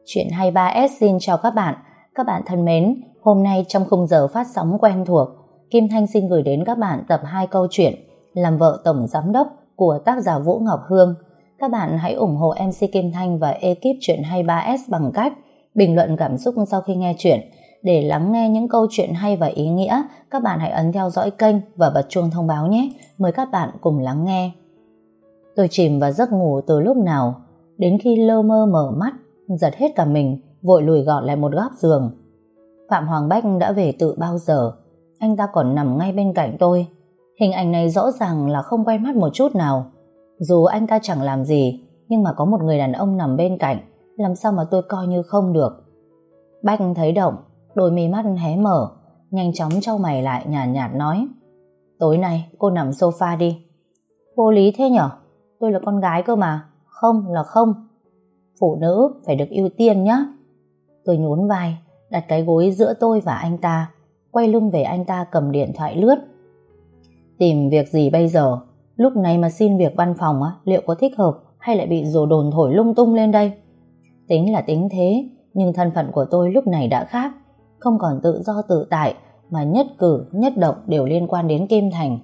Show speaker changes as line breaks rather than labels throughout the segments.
Chuyện 23S xin chào các bạn. Các bạn thân mến, hôm nay trong khung giờ phát sóng quen thuộc, Kim Thanh xin gửi đến các bạn tập 2 câu chuyện Làm vợ tổng giám đốc của tác giả Vũ Ngọc Hương. Các bạn hãy ủng hộ MC Kim Thanh và ekip Chuyện 23S bằng cách bình luận cảm xúc sau khi nghe chuyện. Để lắng nghe những câu chuyện hay và ý nghĩa, các bạn hãy ấn theo dõi kênh và bật chuông thông báo nhé. Mời các bạn cùng lắng nghe. Tôi chìm vào giấc ngủ từ lúc nào, đến khi lơ mơ mở mắt, giật hết cả mình, vội lùi gọn lại một góc giường. Phạm Hoàng Bách đã về từ bao giờ? Anh ta còn nằm ngay bên cạnh tôi. Hình ảnh này rõ ràng là không quen mắt một chút nào. Dù anh ta chẳng làm gì, nhưng mà có một người đàn ông nằm bên cạnh, làm sao mà tôi coi như không được. Bách thấy động, đôi mi mắt hé mở, nhanh chóng chau mày lại, nhàn nhạt nói: tối nay cô nằm sofa đi. Vô lý thế nhở? Tôi là con gái cơ mà. Không là không. Phụ nữ phải được ưu tiên nhá. Tôi nhún vai, đặt cái gối giữa tôi và anh ta, quay lưng về anh ta, cầm điện thoại lướt. Tìm việc gì bây giờ? Lúc này mà xin việc văn phòng á, liệu có thích hợp hay lại bị rồ đồn thổi lung tung lên đây? Tính là tính thế, nhưng thân phận của tôi lúc này đã khác, không còn tự do tự tại, mà nhất cử nhất động đều liên quan đến Kim Thành.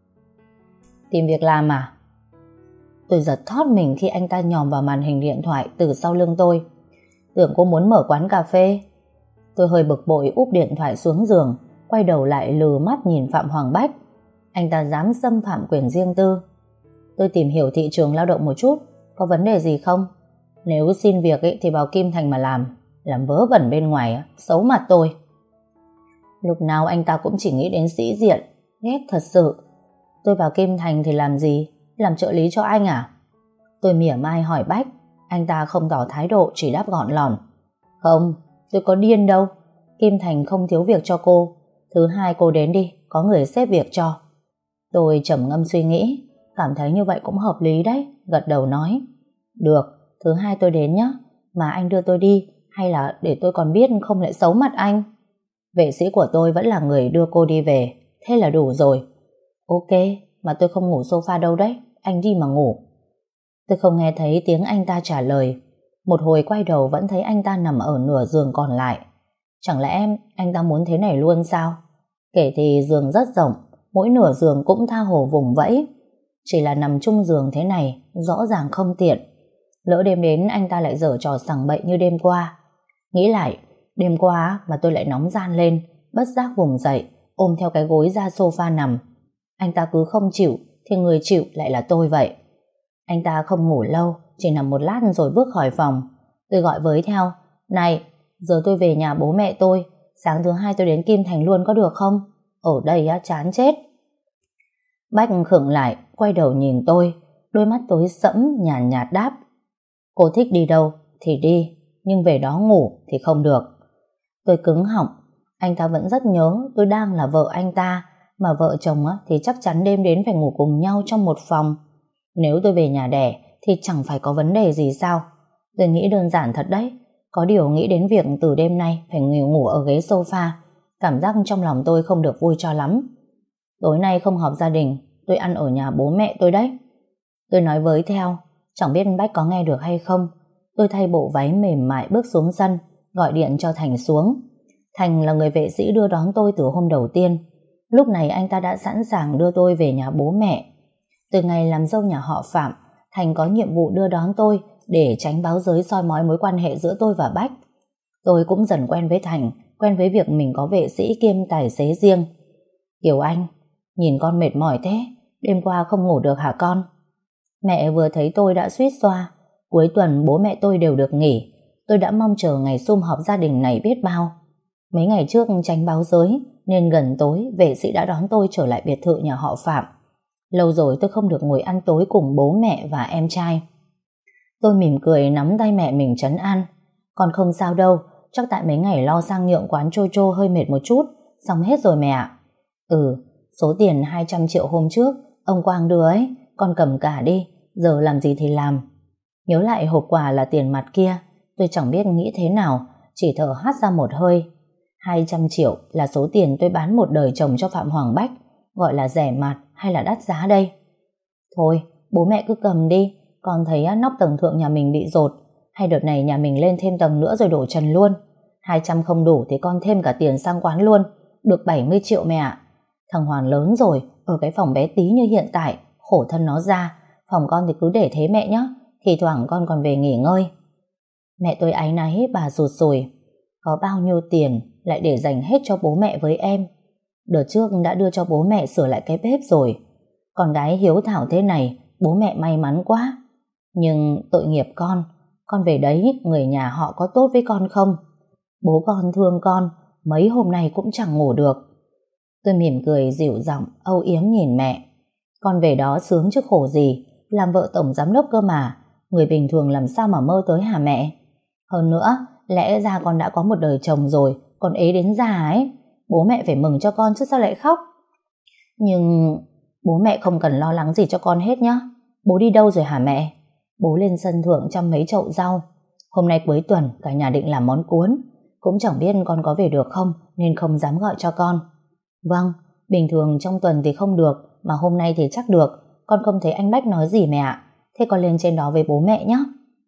Tìm việc làm à? Tôi giật thót mình khi anh ta nhòm vào màn hình điện thoại từ sau lưng tôi. Tưởng cô muốn mở quán cà phê. Tôi hơi bực bội úp điện thoại xuống giường, quay đầu lại lừ mắt nhìn Phạm Hoàng Bách. Anh ta dám xâm phạm quyền riêng tư. Tôi tìm hiểu thị trường lao động một chút, có vấn đề gì không? Nếu xin việc ấy, thì vào Kim Thành mà làm vớ vẩn bên ngoài xấu mặt tôi. Lúc nào anh ta cũng chỉ nghĩ đến sĩ diện, ghét thật sự. Tôi vào Kim Thành thì làm gì? Làm trợ lý cho anh à? Tôi mỉa mai hỏi Bách. Anh ta không tỏ thái độ, chỉ đáp gọn lỏn: không, tôi có điên đâu. Kim Thành không thiếu việc cho cô. Thứ hai cô đến đi, có người xếp việc cho. Tôi trầm ngâm suy nghĩ, cảm thấy như vậy cũng hợp lý đấy, gật đầu nói: được, thứ hai tôi đến nhé. Mà anh đưa tôi đi, hay là để tôi còn biết không lại xấu mặt anh? Vệ sĩ của tôi vẫn là người đưa cô đi về, thế là đủ rồi. Ok, mà tôi không ngủ sofa đâu đấy, anh đi mà ngủ. Tôi không nghe thấy tiếng anh ta trả lời. Một hồi quay đầu vẫn thấy anh ta nằm ở nửa giường còn lại. Chẳng lẽ anh ta muốn thế này luôn sao? Kể thì giường rất rộng, mỗi nửa giường cũng tha hồ vùng vẫy. Chỉ là nằm chung giường thế này rõ ràng không tiện. Lỡ đêm đến anh ta lại giở trò sằng bậy như đêm qua. Nghĩ lại, đêm qua mà tôi lại nóng gian lên, bất giác vùng dậy, ôm theo cái gối ra sofa nằm. Anh ta cứ không chịu, thì người chịu lại là tôi vậy. Anh ta không ngủ lâu, chỉ nằm một lát rồi bước khỏi phòng. Tôi gọi với theo: này, giờ tôi về nhà bố mẹ tôi, sáng thứ hai tôi đến Kim Thành luôn có được không? Ở đây chán chết. Bách khựng lại, quay đầu nhìn tôi, đôi mắt tối sẫm nhàn nhạt đáp: cô thích đi đâu thì đi, nhưng về đó ngủ thì không được. Tôi cứng họng. Anh ta vẫn rất nhớ tôi đang là vợ anh ta, mà vợ chồng thì chắc chắn đêm đến phải ngủ cùng nhau trong một phòng. Nếu tôi về nhà đẻ thì chẳng phải có vấn đề gì sao? Tôi nghĩ đơn giản thật đấy. Có điều nghĩ đến việc từ đêm nay phải ngủ ở ghế sofa, cảm giác trong lòng tôi không được vui cho lắm. Tối nay không họp gia đình, tôi ăn ở nhà bố mẹ tôi đấy. Tôi nói với theo. Chẳng biết Bách có nghe được hay không. Tôi thay bộ váy mềm mại bước xuống sân, gọi điện cho Thành xuống. Thành là người vệ sĩ đưa đón tôi từ hôm đầu tiên. Lúc này anh ta đã sẵn sàng đưa tôi về nhà bố mẹ. Từ ngày làm dâu nhà họ Phạm, Thành có nhiệm vụ đưa đón tôi để tránh báo giới soi mói mối quan hệ giữa tôi và Bách. Tôi cũng dần quen với Thành, quen với việc mình có vệ sĩ kiêm tài xế riêng. Kiều Anh, nhìn con mệt mỏi thế, đêm qua không ngủ được hả con? Mẹ vừa thấy tôi đã suýt xoa. Cuối tuần bố mẹ tôi đều được nghỉ. Tôi đã mong chờ ngày sum họp gia đình này biết bao. Mấy ngày trước tránh báo giới nên gần tối vệ sĩ đã đón tôi trở lại biệt thự nhà họ Phạm. Lâu rồi tôi không được ngồi ăn tối cùng bố mẹ và em trai. Tôi mỉm cười nắm tay mẹ mình trấn an: con không sao đâu, chắc tại mấy ngày lo sang nhượng quán Chocho hơi mệt một chút, xong hết rồi mẹ ạ. Số tiền 200 triệu hôm trước ông Quang đưa ấy, con cầm cả đi, giờ làm gì thì làm. Nhớ lại hộp quà là tiền mặt kia, tôi chẳng biết nghĩ thế nào, chỉ thở hắt ra một hơi. 200 triệu là số tiền tôi bán một đời chồng cho Phạm Hoàng Bách, gọi là rẻ mạt hay là đắt giá đây? Thôi, bố mẹ cứ cầm đi, con thấy nóc tầng thượng nhà mình bị dột, hay đợt này nhà mình lên thêm tầng nữa rồi đổ trần luôn? 200 không đủ thì con thêm cả tiền sang quán luôn, được 70 triệu mẹ ạ. Thằng Hoàn lớn rồi, ở cái phòng bé tí như hiện tại, khổ thân nó ra. Phòng con thì cứ để thế mẹ nhé, thì thoảng con còn về nghỉ ngơi. Mẹ tôi áy náy bà rụt rùi. Có bao nhiêu tiền lại để dành hết cho bố mẹ với em. Đợt trước đã đưa cho bố mẹ sửa lại cái bếp rồi. Con gái hiếu thảo thế này, bố mẹ may mắn quá. Nhưng tội nghiệp con về đấy người nhà họ có tốt với con không? Bố con thương con, mấy hôm nay cũng chẳng ngủ được. Tôi mỉm cười dịu giọng, âu yếm nhìn mẹ. Con về đó sướng chứ khổ gì, làm vợ tổng giám đốc cơ mà. Người bình thường làm sao mà mơ tới hả mẹ? Hơn nữa, lẽ ra con đã có một đời chồng rồi, còn ế đến già ấy. Bố mẹ phải mừng cho con chứ sao lại khóc? Nhưng bố mẹ không cần lo lắng gì cho con hết nhá. Bố đi đâu rồi hả mẹ? Bố lên sân thượng chăm mấy chậu rau. Hôm nay cuối tuần cả nhà định làm món cuốn. Cũng chẳng biết con có về được không, nên không dám gọi cho con. Vâng, bình thường trong tuần thì không được, mà hôm nay thì chắc được. Con không thấy anh Bách nói gì mẹ ạ. Thế con lên trên đó với bố mẹ nhé.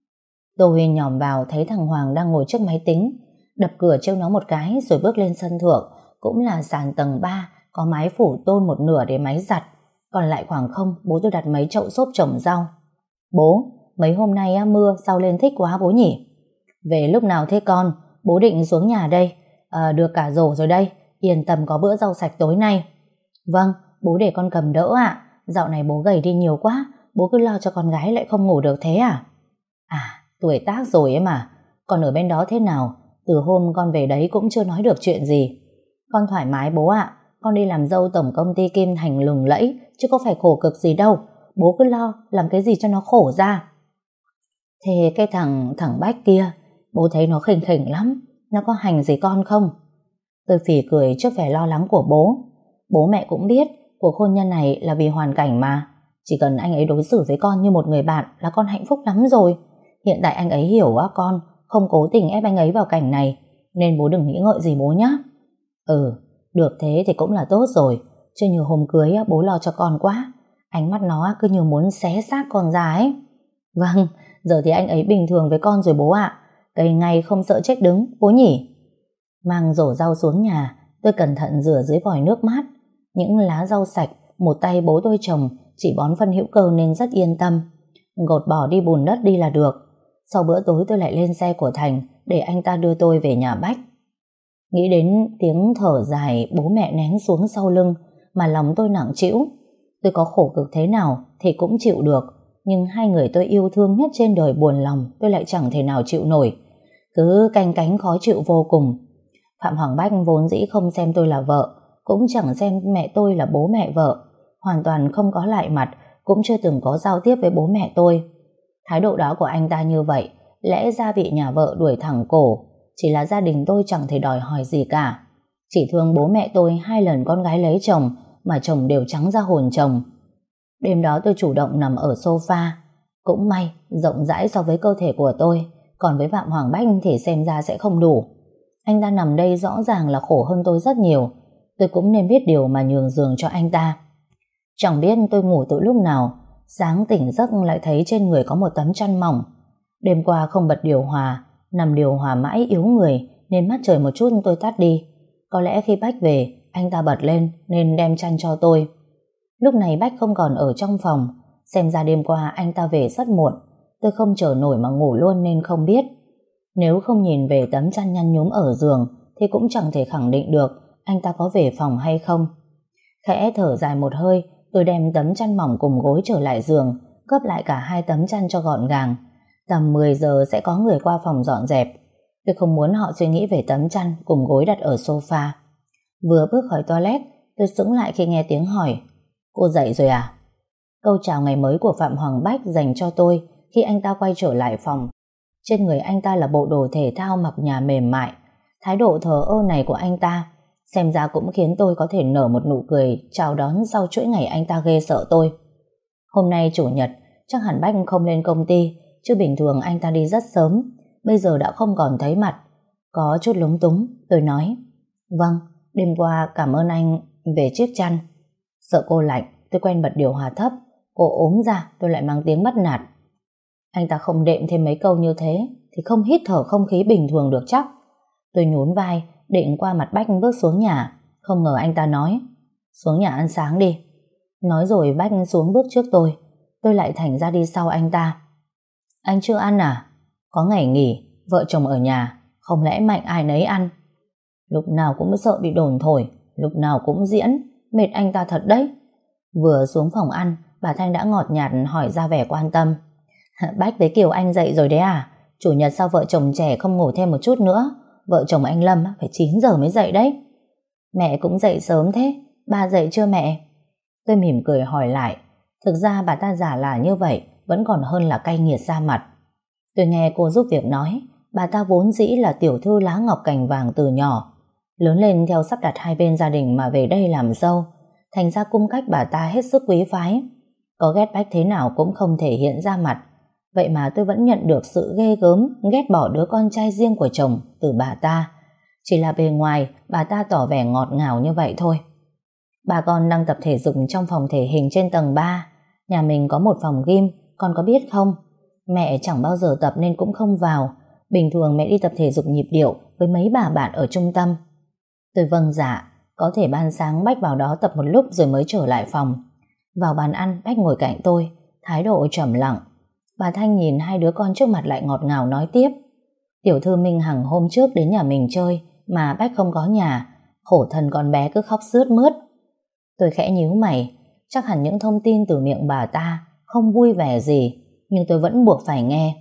Tôi nhòm vào thấy thằng Hoàng đang ngồi trước máy tính, đập cửa trêu nó một cái rồi bước lên sân thượng. Cũng là sàn tầng 3, có mái phủ tôn một nửa để máy giặt, còn lại khoảng không bố tôi đặt mấy chậu xốp trồng rau. Bố, mấy hôm nay mưa sao lên thích quá bố nhỉ? Về lúc nào thế con? Bố định xuống nhà đây. Được cả rổ rồi đây, yên tâm có bữa rau sạch tối nay. Vâng, bố để con cầm đỡ ạ. Dạo này bố gầy đi nhiều quá, bố cứ lo cho con gái lại không ngủ được thế à? À, tuổi tác rồi ấy mà. Còn ở bên đó thế nào? Từ hôm con về đấy cũng chưa nói được chuyện gì. Con thoải mái bố ạ. Con đi làm dâu tổng công ty Kim Thành lừng lẫy, chứ có phải khổ cực gì đâu. Bố cứ lo làm cái gì cho nó khổ ra. Thế cái thằng Bách kia, bố thấy nó khỉnh khỉnh lắm. Nó có hành gì con không? Tôi phì cười trước vẻ lo lắng của bố. Bố mẹ cũng biết cuộc hôn nhân này là vì hoàn cảnh mà. Chỉ cần anh ấy đối xử với con như một người bạn là con hạnh phúc lắm rồi. Hiện tại anh ấy hiểu con không cố tình ép anh ấy vào cảnh này, nên bố đừng nghĩ ngợi gì bố nhé. Được thế thì cũng là tốt rồi. Chứ như hôm cưới bố lo cho con quá. Ánh mắt nó cứ như muốn xé xác con ra ấy. Vâng, giờ thì anh ấy bình thường với con rồi bố ạ. Cây ngay không sợ chết đứng bố nhỉ. Mang rổ rau xuống nhà, tôi cẩn thận rửa dưới vòi nước mát. Những lá rau sạch một tay bố tôi trồng, chỉ bón phân hữu cơ nên rất yên tâm. Gột bỏ đi bùn đất đi là được. Sau bữa tối tôi lại lên xe của Thành để anh ta đưa tôi về nhà Bách. Nghĩ đến tiếng thở dài bố mẹ nén xuống sau lưng mà lòng tôi nặng trĩu. Tôi có khổ cực thế nào thì cũng chịu được, nhưng hai người tôi yêu thương nhất trên đời buồn lòng tôi lại chẳng thể nào chịu nổi. Cứ canh cánh khó chịu vô cùng. Phạm Hoàng Bách vốn dĩ không xem tôi là vợ, cũng chẳng xem mẹ tôi là bố mẹ vợ, hoàn toàn không có lại mặt, cũng chưa từng có giao tiếp với bố mẹ tôi. Thái độ đó của anh ta như vậy, lẽ ra bị nhà vợ đuổi thẳng cổ. Chỉ là gia đình tôi chẳng thể đòi hỏi gì cả. Chỉ thương bố mẹ tôi 2 lần con gái lấy chồng mà chồng đều trắng ra hồn chồng. Đêm đó tôi chủ động nằm ở sofa. Cũng may, rộng rãi so với cơ thể của tôi, còn với Phạm Hoàng Bách thì xem ra sẽ không đủ. Anh ta nằm đây rõ ràng là khổ hơn tôi rất nhiều. Tôi cũng nên biết điều mà nhường giường cho anh ta. Chẳng biết tôi ngủ từ lúc nào, sáng tỉnh giấc lại thấy trên người có một tấm chăn mỏng. Đêm qua không bật điều hòa, nằm điều hòa mãi yếu người nên mắt trời một chút tôi tắt đi. Có lẽ khi Bách về, anh ta bật lên nên đem chăn cho tôi. Lúc này Bách không còn ở trong phòng, xem ra đêm qua anh ta về rất muộn. Tôi không chờ nổi mà ngủ luôn nên không biết. Nếu không nhìn về tấm chăn nhăn nhúm ở giường thì cũng chẳng thể khẳng định được anh ta có về phòng hay không. Khẽ thở dài một hơi, tôi đem tấm chăn mỏng cùng gối trở lại giường, gấp lại cả 2 tấm chăn cho gọn gàng. Tầm 10 giờ sẽ có người qua phòng dọn dẹp. Tôi không muốn họ suy nghĩ về tấm chăn cùng gối đặt ở sofa. Vừa bước khỏi toilet, tôi sững lại khi nghe tiếng hỏi: "Cô dậy rồi à?" Câu chào ngày mới của Phạm Hoàng Bách dành cho tôi khi anh ta quay trở lại phòng. Trên người anh ta là bộ đồ thể thao mặc nhà mềm mại. Thái độ thờ ơ này của anh ta xem ra cũng khiến tôi có thể nở một nụ cười chào đón sau chuỗi ngày anh ta ghê sợ tôi. Hôm nay chủ nhật, chắc hẳn Bách không lên công ty, chứ bình thường anh ta đi rất sớm. Bây giờ đã không còn thấy mặt. Có chút lúng túng, tôi nói: "Vâng, đêm qua cảm ơn anh về chiếc chăn." Sợ cô lạnh, tôi quen bật điều hòa thấp. Cô ốm ra, tôi lại mang tiếng bắt nạt. Anh ta không đệm thêm mấy câu như thế thì không hít thở không khí bình thường được chắc. Tôi nhún vai, định qua mặt Bách bước xuống nhà. Không ngờ anh ta nói: xuống nhà ăn sáng đi. Nói rồi Bách xuống bước trước tôi lại thành ra đi sau anh ta. Anh chưa ăn à? Có ngày nghỉ, vợ chồng ở nhà, không lẽ mạnh ai nấy ăn? Lúc nào cũng sợ bị đồn thổi, lúc nào cũng diễn, mệt anh ta thật đấy. Vừa xuống phòng ăn, bà Thanh đã ngọt nhạt hỏi ra vẻ quan tâm. Bách với Kiều Anh dậy rồi đấy à? Chủ nhật sao vợ chồng trẻ không ngủ thêm một chút nữa? Vợ chồng anh Lâm phải 9 giờ mới dậy đấy. Mẹ cũng dậy sớm thế, ba dậy chưa mẹ? Tôi mỉm cười hỏi lại. Thực ra bà ta giả là như vậy vẫn còn hơn là cay nghiệt ra mặt. Tôi nghe cô giúp việc nói, bà ta vốn dĩ là tiểu thư lá ngọc cành vàng từ nhỏ, lớn lên theo sắp đặt hai bên gia đình mà về đây làm dâu, thành ra cung cách bà ta hết sức quý phái. Có ghét Bách thế nào cũng không thể hiện ra mặt. Vậy mà tôi vẫn nhận được sự ghê gớm ghét bỏ đứa con trai riêng của chồng từ bà ta. Chỉ là bề ngoài bà ta tỏ vẻ ngọt ngào như vậy thôi. Bà con đang tập thể dục trong phòng thể hình trên tầng 3. Nhà mình có một phòng gym, con có biết không? Mẹ chẳng bao giờ tập nên cũng không vào. Bình thường mẹ đi tập thể dục nhịp điệu với mấy bà bạn ở trung tâm. Tôi vâng dạ. Có thể ban sáng Bách vào đó tập một lúc rồi mới trở lại phòng. Vào bàn ăn, Bách ngồi cạnh tôi, thái độ trầm lặng. Bà Thanh nhìn hai đứa con trước mặt lại ngọt ngào nói tiếp. Tiểu thư Minh Hằng hôm trước đến nhà mình chơi mà Bách không có nhà, khổ thân con bé cứ khóc sướt mướt. Tôi khẽ nhíu mày, chắc hẳn những thông tin từ miệng bà ta không vui vẻ gì, nhưng tôi vẫn buộc phải nghe.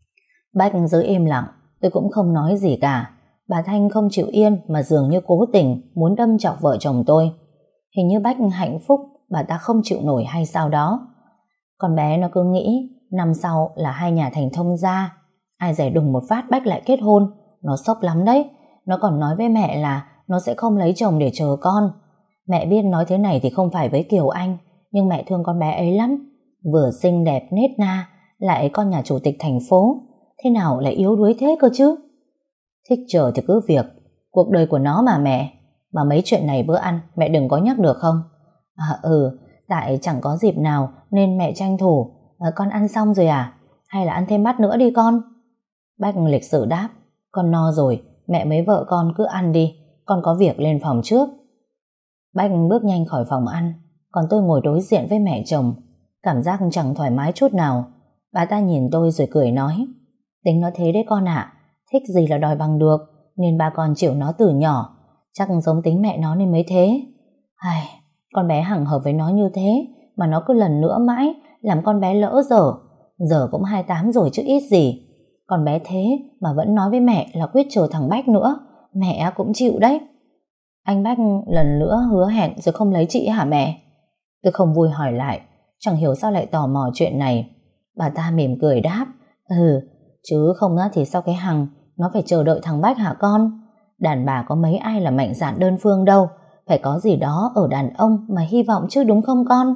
Bách giữ im lặng, tôi cũng không nói gì cả. Bà Thanh không chịu yên mà dường như cố tình muốn đâm chọc vợ chồng tôi. Hình như Bách hạnh phúc, bà ta không chịu nổi hay sao đó. Con bé nó cứ nghĩ năm sau là hai nhà thành thông gia, ai dè đùng một phát Bách lại kết hôn. Nó sốc lắm đấy. Nó còn nói với mẹ là nó sẽ không lấy chồng để chờ con. Mẹ biết nói thế này thì không phải với Kiều Anh, nhưng mẹ thương con bé ấy lắm. Vừa xinh đẹp nết na, lại con nhà chủ tịch thành phố, thế nào lại yếu đuối thế cơ chứ? Thích chờ thì cứ việc, cuộc đời của nó mà mẹ. Mà mấy chuyện này bữa ăn mẹ đừng có nhắc được không? Tại chẳng có dịp nào nên mẹ tranh thủ. Con ăn xong rồi à? Hay là ăn thêm bát nữa đi con? Bách lịch sự đáp. Con no rồi, mẹ mấy vợ con cứ ăn đi, con có việc lên phòng trước. Bách bước nhanh khỏi phòng ăn, còn tôi ngồi đối diện với mẹ chồng, cảm giác chẳng thoải mái chút nào. Bà ta nhìn tôi rồi cười nói. Tính nó thế đấy con ạ, thích gì là đòi bằng được, nên bà con chịu nó từ nhỏ, chắc giống tính mẹ nó nên mới thế. Con bé Hằng hợp với nó như thế mà nó cứ lần nữa mãi, làm con bé lỡ dở. Giờ cũng 28 rồi chứ ít gì. Con bé thế mà vẫn nói với mẹ là quyết chờ thằng Bách nữa, mẹ cũng chịu đấy. Anh Bách lần nữa hứa hẹn rồi không lấy chị hả mẹ? Tôi không vui hỏi lại, chẳng hiểu sao lại tò mò chuyện này. Bà ta mỉm cười đáp. Chứ không thì sao cái Hằng nó phải chờ đợi thằng Bách hả con? Đàn bà có mấy ai là mạnh dạn đơn phương đâu, phải có gì đó ở đàn ông mà hy vọng chứ đúng không con?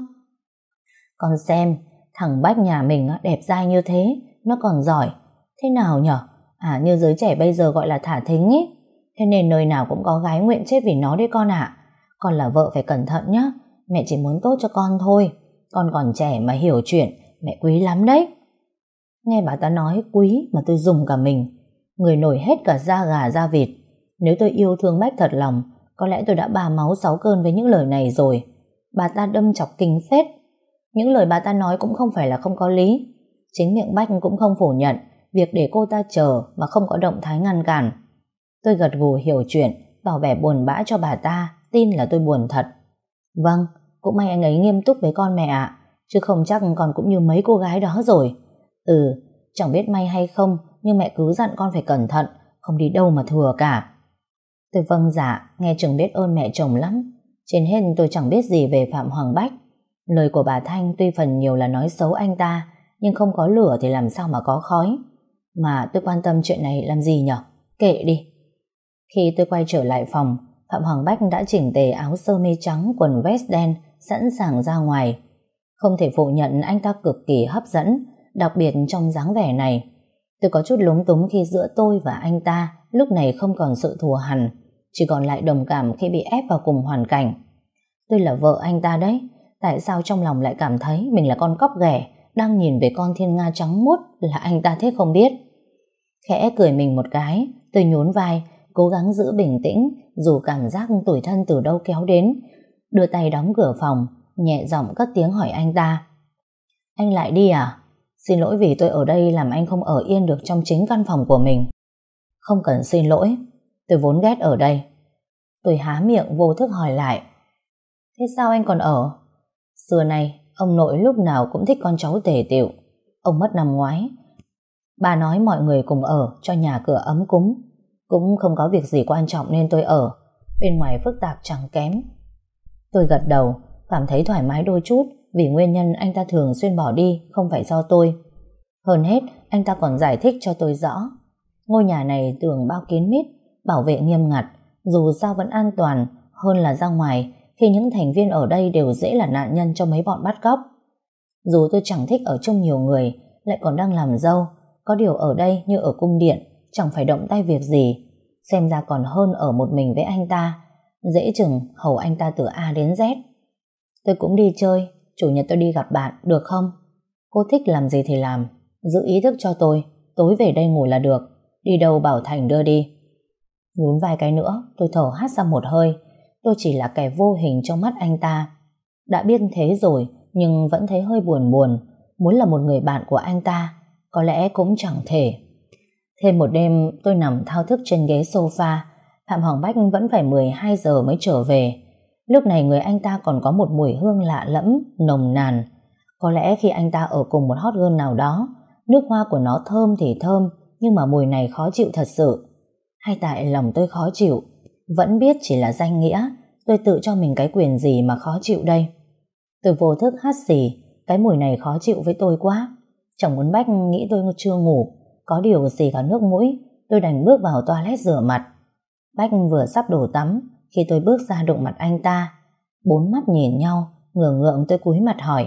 Con xem, thằng Bách nhà mình đẹp dai như thế, nó còn giỏi. Thế nào nhở? Như giới trẻ bây giờ gọi là thả thính ấy. Thế nên nơi nào cũng có gái nguyện chết vì nó đấy con ạ. Con là vợ phải cẩn thận nhá. Mẹ chỉ muốn tốt cho con thôi. Con còn trẻ mà hiểu chuyện, mẹ quý lắm đấy. Nghe bà ta nói quý mà tôi rùng cả mình. Người nổi hết cả da gà da vịt. Nếu tôi yêu thương Bách thật lòng, có lẽ tôi đã 3 máu 6 cơn với những lời này rồi. Bà ta đâm chọc kinh phết. Những lời bà ta nói cũng không phải là không có lý. Chính miệng Bách cũng không phủ nhận việc để cô ta chờ mà không có động thái ngăn cản. Tôi gật gù hiểu chuyện, tỏ vẻ buồn bã cho bà ta, tin là tôi buồn thật. Vâng, cũng may anh ấy nghiêm túc với con mẹ ạ, chứ không chắc con cũng như mấy cô gái đó rồi. Chẳng biết may hay không, nhưng mẹ cứ dặn con phải cẩn thận, không đi đâu mà thừa cả. Tôi vâng dạ, nghe chừng biết ơn mẹ chồng lắm. Trên hết tôi chẳng biết gì về Phạm Hoàng Bách. Lời của bà Thanh tuy phần nhiều là nói xấu anh ta, nhưng không có lửa thì làm sao mà có khói. Mà tôi quan tâm chuyện này làm gì nhở? Kệ đi. Khi tôi quay trở lại phòng, Phạm Hoàng Bách đã chỉnh tề áo sơ mi trắng, quần vest đen, sẵn sàng ra ngoài. Không thể phủ nhận anh ta cực kỳ hấp dẫn, đặc biệt trong dáng vẻ này. Tôi có chút lúng túng khi giữa tôi và anh ta lúc này không còn sự thù hằn, chỉ còn lại đồng cảm khi bị ép vào cùng hoàn cảnh. Tôi là vợ anh ta đấy, tại sao trong lòng lại cảm thấy mình là con cóc ghẻ đang nhìn về con thiên nga trắng muốt là anh ta thế không biết. Khẽ cười mình một cái, tôi nhún vai, cố gắng giữ bình tĩnh dù cảm giác tủi thân từ đâu kéo đến. Đưa tay đóng cửa phòng, nhẹ giọng cất tiếng hỏi anh ta. Anh lại đi à? Xin lỗi vì tôi ở đây làm anh không ở yên được trong chính căn phòng của mình. Không cần xin lỗi, tôi vốn ghét ở đây. Tôi há miệng vô thức hỏi lại. Thế sao anh còn ở? Xưa nay, ông nội lúc nào cũng thích con cháu tề tựu. Ông mất năm ngoái. Bà nói mọi người cùng ở cho nhà cửa ấm cúng. Cũng không có việc gì quan trọng nên tôi ở. Bên ngoài phức tạp chẳng kém. Tôi gật đầu, cảm thấy thoải mái đôi chút vì nguyên nhân anh ta thường xuyên bỏ đi không phải do tôi. Hơn hết, anh ta còn giải thích cho tôi rõ. Ngôi nhà này tường bao kín mít, bảo vệ nghiêm ngặt, dù sao vẫn an toàn hơn là ra ngoài khi những thành viên ở đây đều dễ là nạn nhân cho mấy bọn bắt cóc. Dù tôi chẳng thích ở chung nhiều người, lại còn đang làm dâu, có điều ở đây như ở cung điện, chẳng phải động tay việc gì, xem ra còn hơn ở một mình với anh ta, dễ chừng hầu anh ta từ A đến Z. Tôi cũng đi chơi, chủ nhật tôi đi gặp bạn, được không? Cô thích làm gì thì làm, giữ ý thức cho tôi, tối về đây ngủ là được, đi đâu bảo Thành đưa đi. Nhún vai cái nữa, tôi thở hắt ra một hơi, tôi chỉ là kẻ vô hình trong mắt anh ta. Đã biết thế rồi, nhưng vẫn thấy hơi buồn buồn, muốn là một người bạn của anh ta, có lẽ cũng chẳng thể. Thêm một đêm tôi nằm thao thức trên ghế sofa, Phạm Hoàng Bách vẫn phải 12 giờ mới trở về. Lúc này người anh ta còn có một mùi hương lạ lẫm, nồng nàn. Có lẽ khi anh ta ở cùng một hot girl nào đó, nước hoa của nó thơm thì thơm, nhưng mà mùi này khó chịu thật sự. Hay tại lòng tôi khó chịu, vẫn biết chỉ là danh nghĩa, tôi tự cho mình cái quyền gì mà khó chịu đây. Tôi vô thức hắt xì, cái mùi này khó chịu với tôi quá. Chẳng muốn Bách nghĩ tôi chưa ngủ, có điều xì cả nước mũi, tôi đành bước vào toilet rửa mặt. Bách vừa sắp đổ tắm, khi tôi bước ra đụng mặt anh ta. Bốn mắt nhìn nhau, ngửa ngượng tôi cúi mặt hỏi.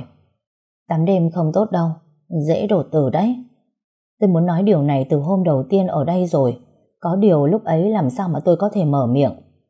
Tắm đêm không tốt đâu, dễ đổ tử đấy. Tôi muốn nói điều này từ hôm đầu tiên ở đây rồi, có điều lúc ấy làm sao mà tôi có thể mở miệng.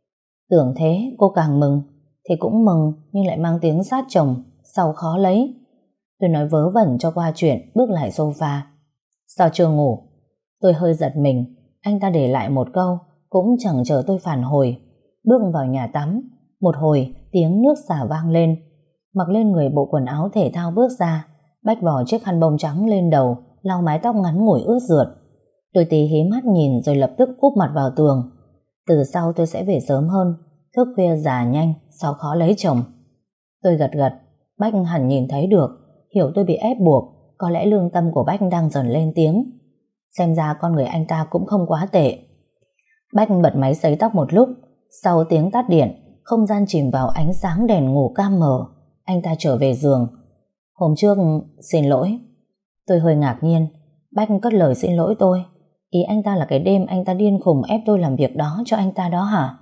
Tưởng thế cô càng mừng, thì cũng mừng nhưng lại mang tiếng sát chồng, sau khó lấy. Tôi nói vớ vẩn cho qua chuyện, bước lại sofa. Sao chưa ngủ? Tôi hơi giật mình, anh ta để lại một câu, cũng chẳng chờ tôi phản hồi. Bước vào nhà tắm, một hồi tiếng nước xả vang lên. Mặc lên người bộ quần áo thể thao bước ra, Bách vò chiếc khăn bông trắng lên đầu, lau mái tóc ngắn ngủi ướt rượt. Tôi tí hí mắt nhìn rồi lập tức úp mặt vào tường. Từ sau tôi sẽ về sớm hơn, thức khuya già nhanh, sao khó lấy chồng. Tôi gật gật, Bách hẳn nhìn thấy được, hiểu tôi bị ép buộc, có lẽ lương tâm của Bách đang dần lên tiếng. Xem ra con người anh ta cũng không quá tệ. Bách bật máy sấy tóc một lúc, sau tiếng tắt điện, không gian chìm vào ánh sáng đèn ngủ cam mờ. Anh ta trở về giường. Hôm trước, xin lỗi. Tôi hơi ngạc nhiên, Bách cất lời xin lỗi tôi. Ý anh ta là cái đêm anh ta điên khùng ép tôi làm việc đó cho anh ta đó hả?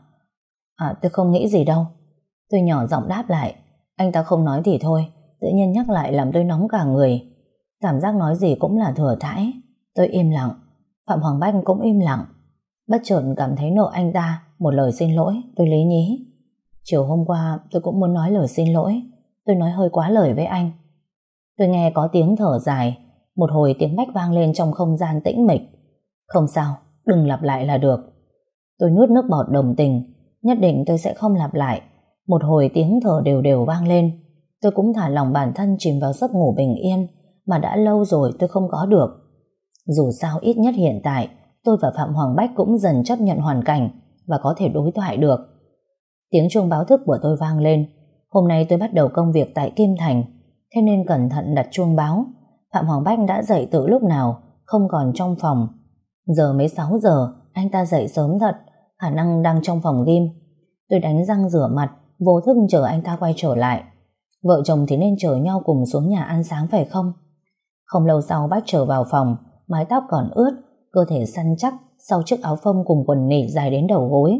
À, tôi không nghĩ gì đâu. Tôi nhỏ giọng đáp lại. Anh ta không nói thì thôi, tự nhiên nhắc lại làm tôi nóng cả người. Cảm giác nói gì cũng là thừa thãi. Tôi im lặng, Phạm Hoàng Bách cũng im lặng. Bất chợt cảm thấy nợ anh ta một lời xin lỗi. Tôi lý nhí. Chiều hôm qua tôi cũng muốn nói lời xin lỗi, tôi nói hơi quá lời với anh. Tôi nghe có tiếng thở dài, một hồi tiếng Bách vang lên trong không gian tĩnh mịch. Không sao, đừng lặp lại là được. Tôi nuốt nước bọt đồng tình, nhất định tôi sẽ không lặp lại. Một hồi tiếng thở đều đều vang lên. Tôi cũng thả lòng bản thân chìm vào giấc ngủ bình yên mà đã lâu rồi tôi không có được. Dù sao ít nhất hiện tại tôi và Phạm Hoàng Bách cũng dần chấp nhận hoàn cảnh và có thể đối thoại được. Tiếng chuông báo thức của tôi vang lên. Hôm nay tôi bắt đầu công việc tại Kim Thành, thế nên cẩn thận đặt chuông báo. Phạm Hoàng Bách đã dậy từ lúc nào, không còn trong phòng. Giờ mới 6 giờ, anh ta dậy sớm thật, khả năng đang trong phòng gym. Tôi đánh răng rửa mặt, vô thức chờ anh ta quay trở lại. Vợ chồng thì nên chở nhau cùng xuống nhà ăn sáng phải không? Không lâu sau Bách trở vào phòng, mái tóc còn ướt, cơ thể săn chắc sau chiếc áo phông cùng quần nỉ dài đến đầu gối.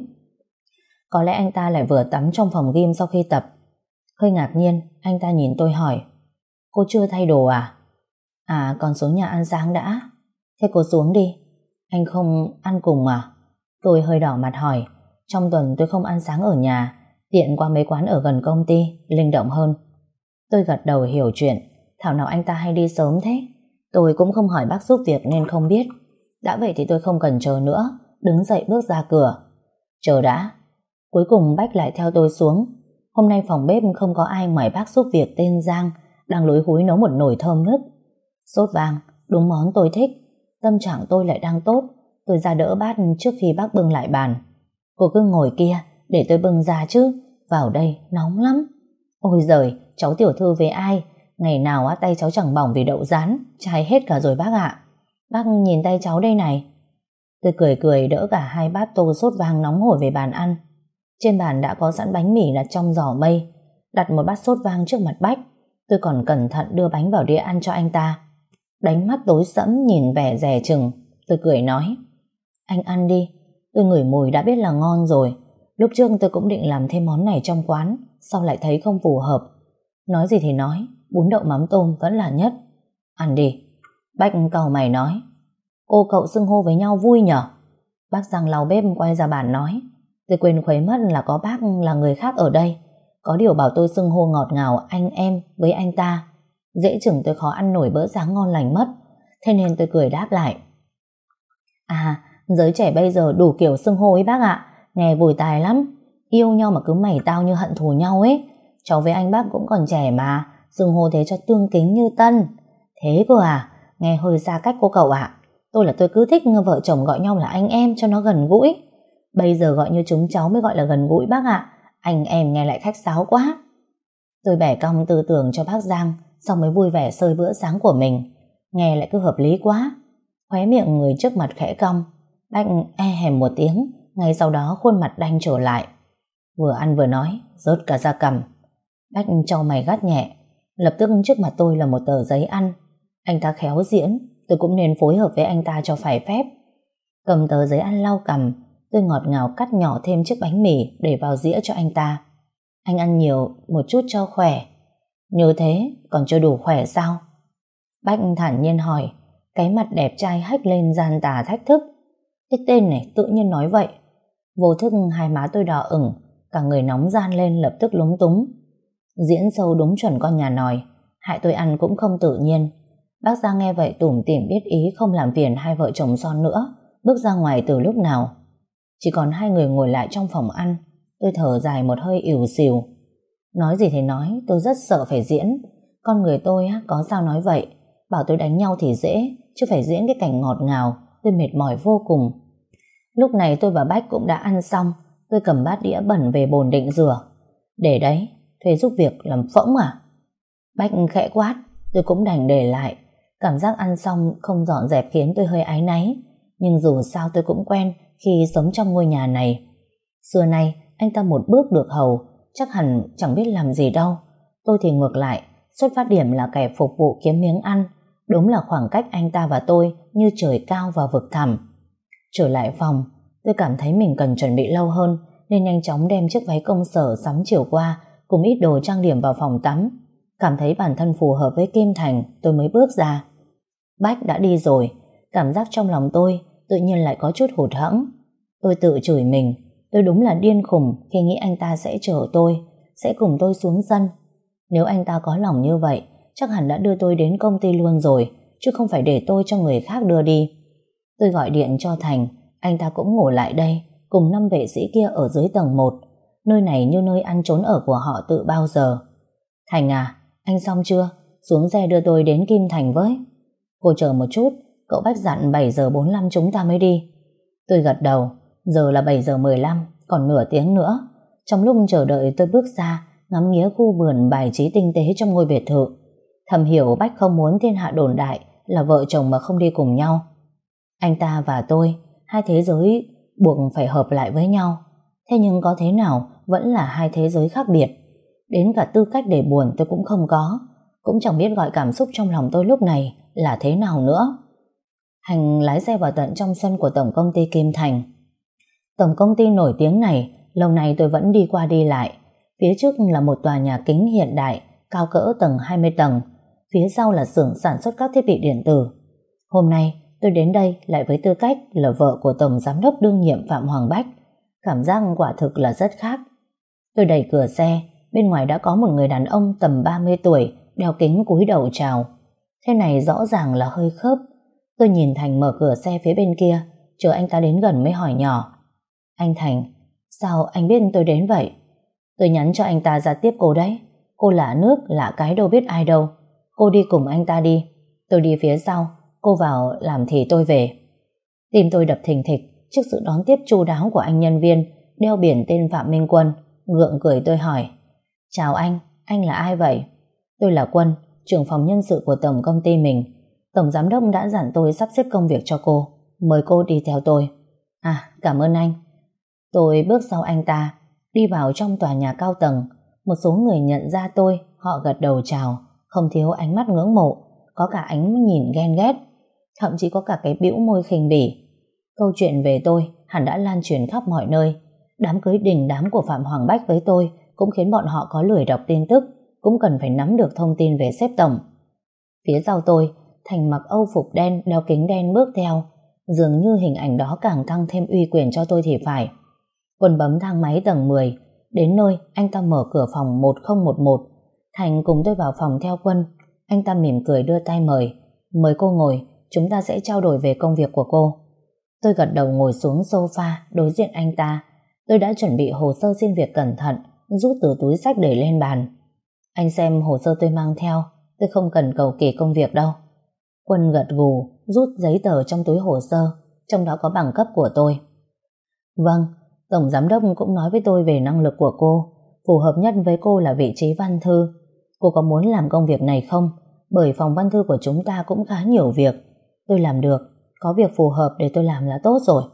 Có lẽ anh ta lại vừa tắm trong phòng gym sau khi tập. Hơi ngạc nhiên, anh ta nhìn tôi hỏi: Cô chưa thay đồ à? À, còn xuống nhà ăn sáng đã. Thế cô xuống đi. Anh không ăn cùng à? Tôi hơi đỏ mặt hỏi. Trong tuần tôi không ăn sáng ở nhà, tiện qua mấy quán ở gần công ty, linh động hơn. Tôi gật đầu hiểu chuyện, Thảo nào anh ta hay đi sớm thế? Tôi cũng không hỏi bác giúp việc nên không biết. Đã vậy thì tôi không cần chờ nữa, đứng dậy bước ra cửa. Chờ đã. Cuối cùng Bách lại theo tôi xuống. Hôm nay phòng bếp không có ai ngoài bác giúp việc tên Giang đang lúi húi nấu một nồi thơm nức. Sốt vang, đúng món tôi thích. Tâm trạng tôi lại đang tốt. Tôi ra đỡ bát trước khi bác bưng lại bàn. Cô cứ ngồi kia, để tôi bưng ra chứ. Vào đây, nóng lắm. Ôi giời, cháu tiểu thư với ai? Ngày nào tay cháu chẳng bỏng vì đậu rán, chai hết cả rồi bác ạ. Bác nhìn tay cháu đây này. Tôi cười cười đỡ cả hai bát tô sốt vang nóng hổi về bàn ăn. Trên bàn đã có sẵn bánh mì đặt trong giỏ mây. Đặt một bát sốt vang trước mặt Bách. Tôi còn cẩn thận đưa bánh vào đĩa ăn cho anh ta. Đánh mắt tối sẫm nhìn vẻ dè chừng. Tôi cười nói: Anh ăn đi, tôi ngửi mùi đã biết là ngon rồi. Lúc trước tôi cũng định làm thêm món này trong quán, sau lại thấy không phù hợp. Nói gì thì nói, bún đậu mắm tôm vẫn là nhất. Ăn đi. Bách cau mày nói: Cô cậu xưng hô với nhau vui nhở? Bác Giang lau bếp quay ra bàn nói: Tôi quên khuấy mất là có bác là người khác ở đây. Có điều bảo tôi xưng hô ngọt ngào anh em với anh ta. Dễ chừng tôi khó ăn nổi bữa sáng ngon lành mất. Thế nên tôi cười đáp lại: À, giới trẻ bây giờ đủ kiểu xưng hô ấy bác ạ. Nghe vui tai lắm. Yêu nhau mà cứ mày tao như hận thù nhau ấy. Cháu với anh bác cũng còn trẻ mà, xưng hô thế cho tương kính như tân. Thế cơ à? Nghe hơi xa cách cô cậu ạ. Tôi cứ thích vợ chồng gọi nhau là anh em cho nó gần gũi. Bây giờ gọi như chúng cháu mới gọi là gần gũi bác ạ. Anh em nghe lại khách sáo quá. Tôi bẻ cong tư tưởng cho bác Giang, xong mới vui vẻ xơi bữa sáng của mình. Nghe lại cứ hợp lý quá. Khóe miệng người trước mặt khẽ cong. Bách e hèm một tiếng, ngay sau đó khuôn mặt đanh trở lại. Vừa ăn vừa nói, rớt cả da cằm. Bách chau mày gắt nhẹ. Lập tức trước mặt tôi là một tờ giấy ăn. Anh ta khéo diễn, tôi cũng nên phối hợp với anh ta cho phải phép. Cầm tờ giấy ăn lau cằm, tôi ngọt ngào cắt nhỏ thêm chiếc bánh mì để vào dĩa cho anh ta. Anh ăn nhiều một chút cho khỏe. Như thế còn chưa đủ khỏe sao? Bách thản nhiên hỏi, cái mặt đẹp trai hách lên gian tà thách thức. Cái tên này tự nhiên nói vậy. Vô thức hai má tôi đỏ ửng, cả người nóng gian lên lập tức lúng túng. Diễn sâu đúng chuẩn con nhà nòi, hại tôi ăn cũng không tự nhiên. Bác Giang nghe vậy tủm tỉm biết ý không làm phiền hai vợ chồng son nữa, bước ra ngoài từ lúc nào. Chỉ còn hai người ngồi lại trong phòng ăn. Tôi thở dài một hơi ỉu xìu. Nói gì thì nói, tôi rất sợ phải diễn. Con người tôi có sao nói vậy. Bảo tôi đánh nhau thì dễ, chứ phải diễn cái cảnh ngọt ngào, tôi mệt mỏi vô cùng. Lúc này tôi và Bách cũng đã ăn xong. Tôi cầm bát đĩa bẩn về bồn định rửa. Để đấy, thuê giúp việc làm phỗng à? Bách khẽ quát, tôi cũng đành để lại. Cảm giác ăn xong không dọn dẹp khiến tôi hơi áy náy. Nhưng dù sao tôi cũng quen khi sống trong ngôi nhà này. Xưa nay anh ta một bước được hầu, chắc hẳn chẳng biết làm gì đâu. Tôi thì ngược lại, xuất phát điểm là kẻ phục vụ kiếm miếng ăn. Đúng là khoảng cách anh ta và tôi như trời cao và vực thẳm. Trở lại phòng, tôi cảm thấy mình cần chuẩn bị lâu hơn, nên nhanh chóng đem chiếc váy công sở sắm chiều qua cùng ít đồ trang điểm vào phòng tắm. Cảm thấy bản thân phù hợp với Kim Thành, tôi mới bước ra. Bách đã đi rồi, cảm giác trong lòng tôi tự nhiên lại có chút hụt hẫng. Tôi tự chửi mình, tôi đúng là điên khùng khi nghĩ anh ta sẽ chở tôi, sẽ cùng tôi xuống sân. Nếu anh ta có lòng như vậy, chắc hẳn đã đưa tôi đến công ty luôn rồi, chứ không phải để tôi cho người khác đưa đi. Tôi gọi điện cho Thành, anh ta cũng ngồi lại đây, cùng 5 vệ sĩ kia ở dưới tầng 1. Nơi này như nơi ăn trốn ở của họ từ bao giờ. Thành à, anh xong chưa? Xuống xe đưa tôi đến Kim Thành với. Cô chờ một chút, cậu Bách dặn 7 giờ 45 chúng ta mới đi. Tôi gật đầu, giờ là 7 giờ 15, còn nửa tiếng nữa. Trong lúc chờ đợi tôi bước ra, ngắm nghía khu vườn bài trí tinh tế trong ngôi biệt thự. Thầm hiểu Bách không muốn thiên hạ đồn đại là vợ chồng mà không đi cùng nhau. Anh ta và tôi, hai thế giới buộc phải hợp lại với nhau. Thế nhưng có thế nào vẫn là hai thế giới khác biệt. Đến cả tư cách để buồn tôi cũng không có. Cũng chẳng biết gọi cảm xúc trong lòng tôi lúc này là thế nào nữa. Hành lái xe vào tận trong sân của tổng công ty Kim Thành. Tổng công ty nổi tiếng này, lâu nay tôi vẫn đi qua đi lại. Phía trước là một tòa nhà kính hiện đại, cao cỡ tầng 20 tầng. Phía sau là xưởng sản xuất các thiết bị điện tử. Hôm nay tôi đến đây lại với tư cách là vợ của Tổng Giám đốc đương nhiệm Phạm Hoàng Bách. Cảm giác quả thực là rất khác. Tôi đẩy cửa xe, bên ngoài đã có một người đàn ông tầm 30 tuổi đeo kính cúi đầu chào. Thế này rõ ràng là hơi khớp. Tôi nhìn Thành mở cửa xe phía bên kia, chờ anh ta đến gần mới hỏi nhỏ: Anh Thành, sao anh biết tôi đến vậy? Tôi nhắn cho anh ta ra tiếp cô đấy. Cô lạ nước lạ cái đâu biết ai đâu. Cô đi cùng anh ta đi, tôi đi phía sau. Cô vào làm thì tôi về. Tim tôi đập thình thịch trước sự đón tiếp chu đáo của anh nhân viên đeo biển tên Phạm Minh Quân. Gượng cười tôi hỏi: Chào anh là ai vậy? Tôi là Quân, trưởng phòng nhân sự của tổng công ty mình. Tổng giám đốc đã dặn tôi sắp xếp công việc cho cô, mời cô đi theo tôi. À, cảm ơn anh. Tôi bước sau anh ta, đi vào trong tòa nhà cao tầng. Một số người nhận ra tôi, họ gật đầu chào, không thiếu ánh mắt ngưỡng mộ, có cả ánh nhìn ghen ghét, thậm chí có cả cái bĩu môi khinh bỉ. Câu chuyện về tôi hẳn đã lan truyền khắp mọi nơi. Đám cưới đình đám của Phạm Hoàng Bách với tôi cũng khiến bọn họ có lười đọc tin tức, cũng cần phải nắm được thông tin về sếp tổng. Phía sau tôi, Thành mặc âu phục đen, đeo kính đen bước theo. Dường như hình ảnh đó càng tăng thêm uy quyền cho tôi thì phải. Quân bấm thang máy tầng 10. Đến nơi, anh ta mở cửa phòng 1011. Thành cùng tôi vào phòng theo Quân. Anh ta mỉm cười đưa tay mời. Mời cô ngồi, chúng ta sẽ trao đổi về công việc của cô. Tôi gật đầu ngồi xuống sofa đối diện anh ta. Tôi đã chuẩn bị hồ sơ xin việc cẩn thận, rút từ túi xách để lên bàn. Anh xem hồ sơ tôi mang theo, tôi không cần cầu kỳ công việc đâu. Quân gật gù, rút giấy tờ trong túi hồ sơ, trong đó có bằng cấp của tôi. Vâng, tổng giám đốc cũng nói với tôi về năng lực của cô. Phù hợp nhất với cô là vị trí văn thư. Cô có muốn làm công việc này không? Bởi phòng văn thư của chúng ta cũng khá nhiều việc. Tôi làm được, có việc phù hợp để tôi làm là tốt rồi.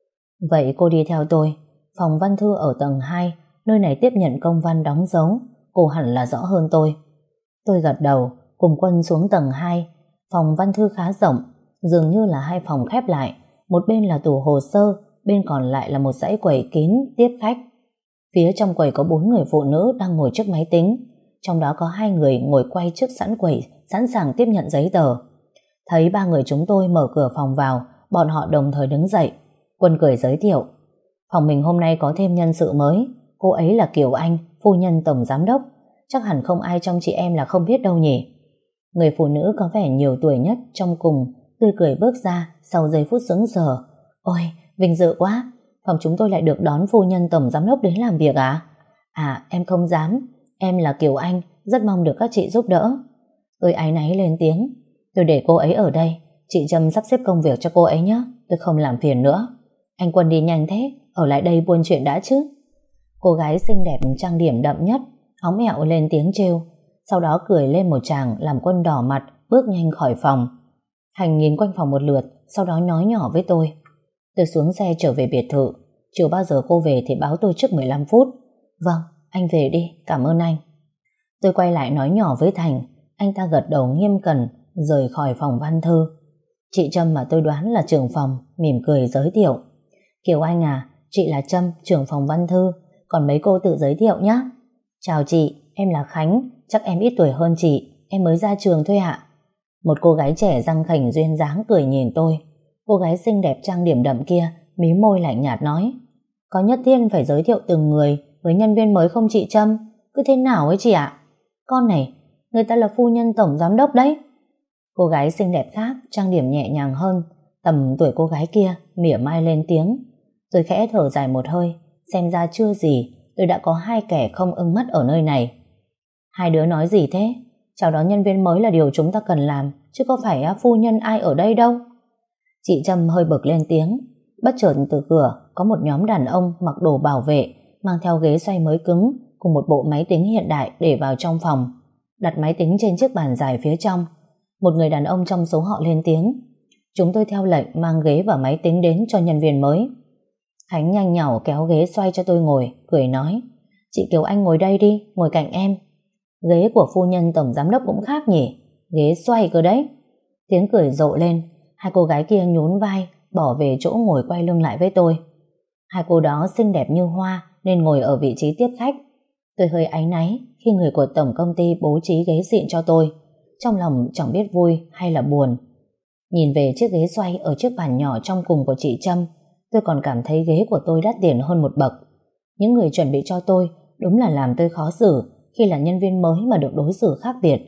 Vậy cô đi theo tôi. Phòng văn thư ở tầng 2, nơi này tiếp nhận công văn đóng dấu. Cô hẳn là rõ hơn tôi. Tôi gật đầu, cùng Quân xuống tầng 2. Phòng văn thư khá rộng, dường như là hai phòng khép lại. Một bên là tủ hồ sơ, bên còn lại là một dãy quầy kín tiếp khách. Phía trong quầy có 4 người phụ nữ đang ngồi trước máy tính. Trong đó có 2 người ngồi quay trước sẵn quầy, sẵn sàng tiếp nhận giấy tờ. Thấy 3 người chúng tôi mở cửa phòng vào, bọn họ đồng thời đứng dậy. Quân cười giới thiệu: Phòng mình hôm nay có thêm nhân sự mới. Cô ấy là Kiều Anh, phu nhân tổng giám đốc. Chắc hẳn không ai trong chị em là không biết đâu nhỉ. Người phụ nữ có vẻ nhiều tuổi nhất trong cùng tươi cười bước ra sau giây phút sững sờ. Ôi, vinh dự quá. Phòng chúng tôi lại được đón phu nhân tổng giám đốc đến làm việc à? À, em không dám. Em là Kiều Anh, rất mong được các chị giúp đỡ. Tôi áy náy lên tiếng. Tôi để cô ấy ở đây, chị Trâm sắp xếp công việc cho cô ấy nhé. Tôi không làm phiền nữa. Anh Quân đi nhanh thế, ở lại đây buôn chuyện đã chứ. Cô gái xinh đẹp trang điểm đậm nhất hóng mẹo lên tiếng trêu, sau đó cười lên một tràng làm Quân đỏ mặt, bước nhanh khỏi phòng. Thành nhìn quanh phòng một lượt, sau đó nói nhỏ với tôi: Tôi xuống xe trở về biệt thự, chiều bao giờ cô về thì báo tôi trước 15 phút. Vâng, anh về đi, cảm ơn anh. Tôi quay lại nói nhỏ với Thành. Anh ta gật đầu nghiêm cẩn, rời khỏi phòng văn thư. Chị Trâm mà tôi đoán là trưởng phòng, mỉm cười giới thiệu: Kiều Anh à, chị là Trâm, trưởng phòng văn thư. Còn mấy cô tự giới thiệu nhé. Chào chị, em là Khánh, chắc em ít tuổi hơn chị, em mới ra trường thôi ạ. Một cô gái trẻ răng khểnh duyên dáng cười nhìn tôi. Cô gái xinh đẹp trang điểm đậm kia mí môi lạnh nhạt nói: Có nhất thiết phải giới thiệu từng người với nhân viên mới không chị Trâm? Cứ thế nào ấy chị ạ? Con này, người ta là phu nhân tổng giám đốc đấy. Cô gái xinh đẹp khác trang điểm nhẹ nhàng hơn, tầm tuổi cô gái kia, mỉa mai lên tiếng. Tôi khẽ thở dài một hơi, xem ra chưa gì tôi đã có 2 kẻ không ưng mắt ở nơi này. Hai đứa nói gì thế? Chào đón nhân viên mới là điều chúng ta cần làm, chứ có phải phu nhân ai ở đây đâu. Chị Trâm hơi bực lên tiếng. Bất chợt từ cửa có một nhóm đàn ông mặc đồ bảo vệ, mang theo ghế xoay mới cứng cùng một bộ máy tính hiện đại để vào trong phòng, đặt máy tính trên chiếc bàn dài phía trong. Một người đàn ông trong số họ lên tiếng: Chúng tôi theo lệnh mang ghế và máy tính đến cho nhân viên mới. Khánh nhanh nhảu kéo ghế xoay cho tôi ngồi, cười nói: Chị Kiều Anh ngồi đây đi, ngồi cạnh em. Ghế của phu nhân tổng giám đốc cũng khác nhỉ, ghế xoay cơ đấy. Tiếng cười rộ lên, hai cô gái kia nhún vai bỏ về chỗ ngồi quay lưng lại với tôi. Hai cô đó xinh đẹp như hoa nên ngồi ở vị trí tiếp khách. Tôi hơi áy náy khi người của tổng công ty bố trí ghế xịn cho tôi, trong lòng chẳng biết vui hay là buồn. Nhìn về chiếc ghế xoay ở chiếc bàn nhỏ trong cùng của chị Trâm, tôi còn cảm thấy ghế của tôi đắt tiền hơn một bậc. Những người chuẩn bị cho tôi đúng là làm tôi khó xử khi là nhân viên mới mà được đối xử khác biệt.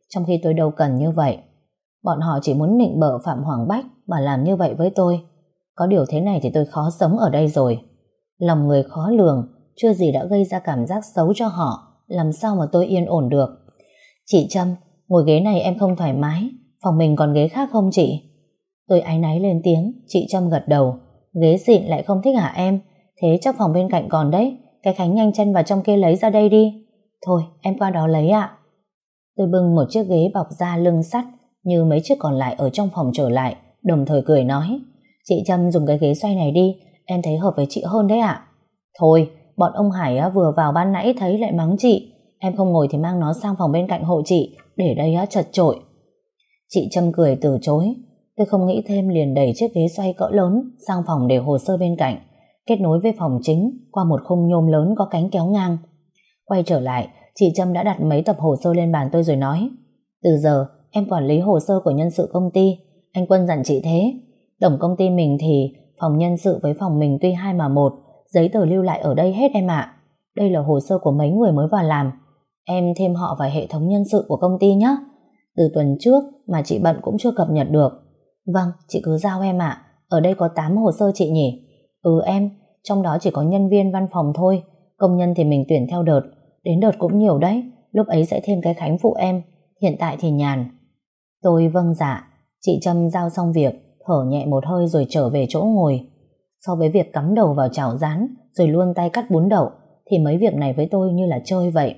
trong khi tôi đâu cần như vậy. Bọn họ chỉ muốn nịnh bợ Phạm Hoàng Bách mà làm như vậy với tôi. Có điều thế này thì tôi khó sống ở đây rồi. Lòng người khó lường, chưa gì đã gây ra cảm giác xấu cho họ, làm sao mà tôi yên ổn được. Chị Trâm, ngồi ghế này em không thoải mái, phòng mình còn ghế khác không chị? Tôi áy náy lên tiếng, chị Trâm gật đầu. Ghế xịn lại không thích hả em? Thế chắc phòng bên cạnh còn đấy, cái Khánh nhanh chân vào trong kia lấy ra đây đi. Thôi em qua đó lấy ạ. Tôi bưng một chiếc ghế bọc da lưng sắt như mấy chiếc còn lại ở trong phòng trở lại, đồng thời cười nói, chị Trâm dùng cái ghế xoay này đi, em thấy hợp với chị hơn đấy ạ. Thôi, bọn ông Hải vừa vào ban nãy thấy lại mắng chị, em không ngồi thì mang nó sang phòng bên cạnh hộ chị, để đây chật chội. Chị Trâm cười từ chối. Tôi không nghĩ thêm liền đẩy chiếc ghế xoay cỡ lớn sang phòng để hồ sơ bên cạnh, kết nối với phòng chính qua một khung nhôm lớn có cánh kéo ngang. Quay trở lại, chị Trâm đã đặt mấy tập hồ sơ lên bàn tôi rồi nói, từ giờ em quản lý hồ sơ của nhân sự công ty, anh Quân dặn chị thế. Tổng công ty mình thì phòng nhân sự với phòng mình tuy hai mà một, giấy tờ lưu lại ở đây hết em ạ. Đây là hồ sơ của mấy người mới vào làm, em thêm họ vào hệ thống nhân sự của công ty nhé. Từ tuần trước mà chị bận cũng chưa cập nhật được. Vâng, chị cứ giao em ạ. Ở đây có 8 hồ sơ chị nhỉ? Ừ em, trong đó chỉ có nhân viên văn phòng thôi, công nhân thì mình tuyển theo đợt, đến đợt cũng nhiều đấy, lúc ấy sẽ thêm cái Khánh phụ em, hiện tại thì nhàn. Tôi vâng dạ. Chị Trâm giao xong việc, thở nhẹ một hơi rồi trở về chỗ ngồi. So với việc cắm đầu vào chảo rán rồi luôn tay cắt bún đậu thì mấy việc này với tôi như là chơi vậy.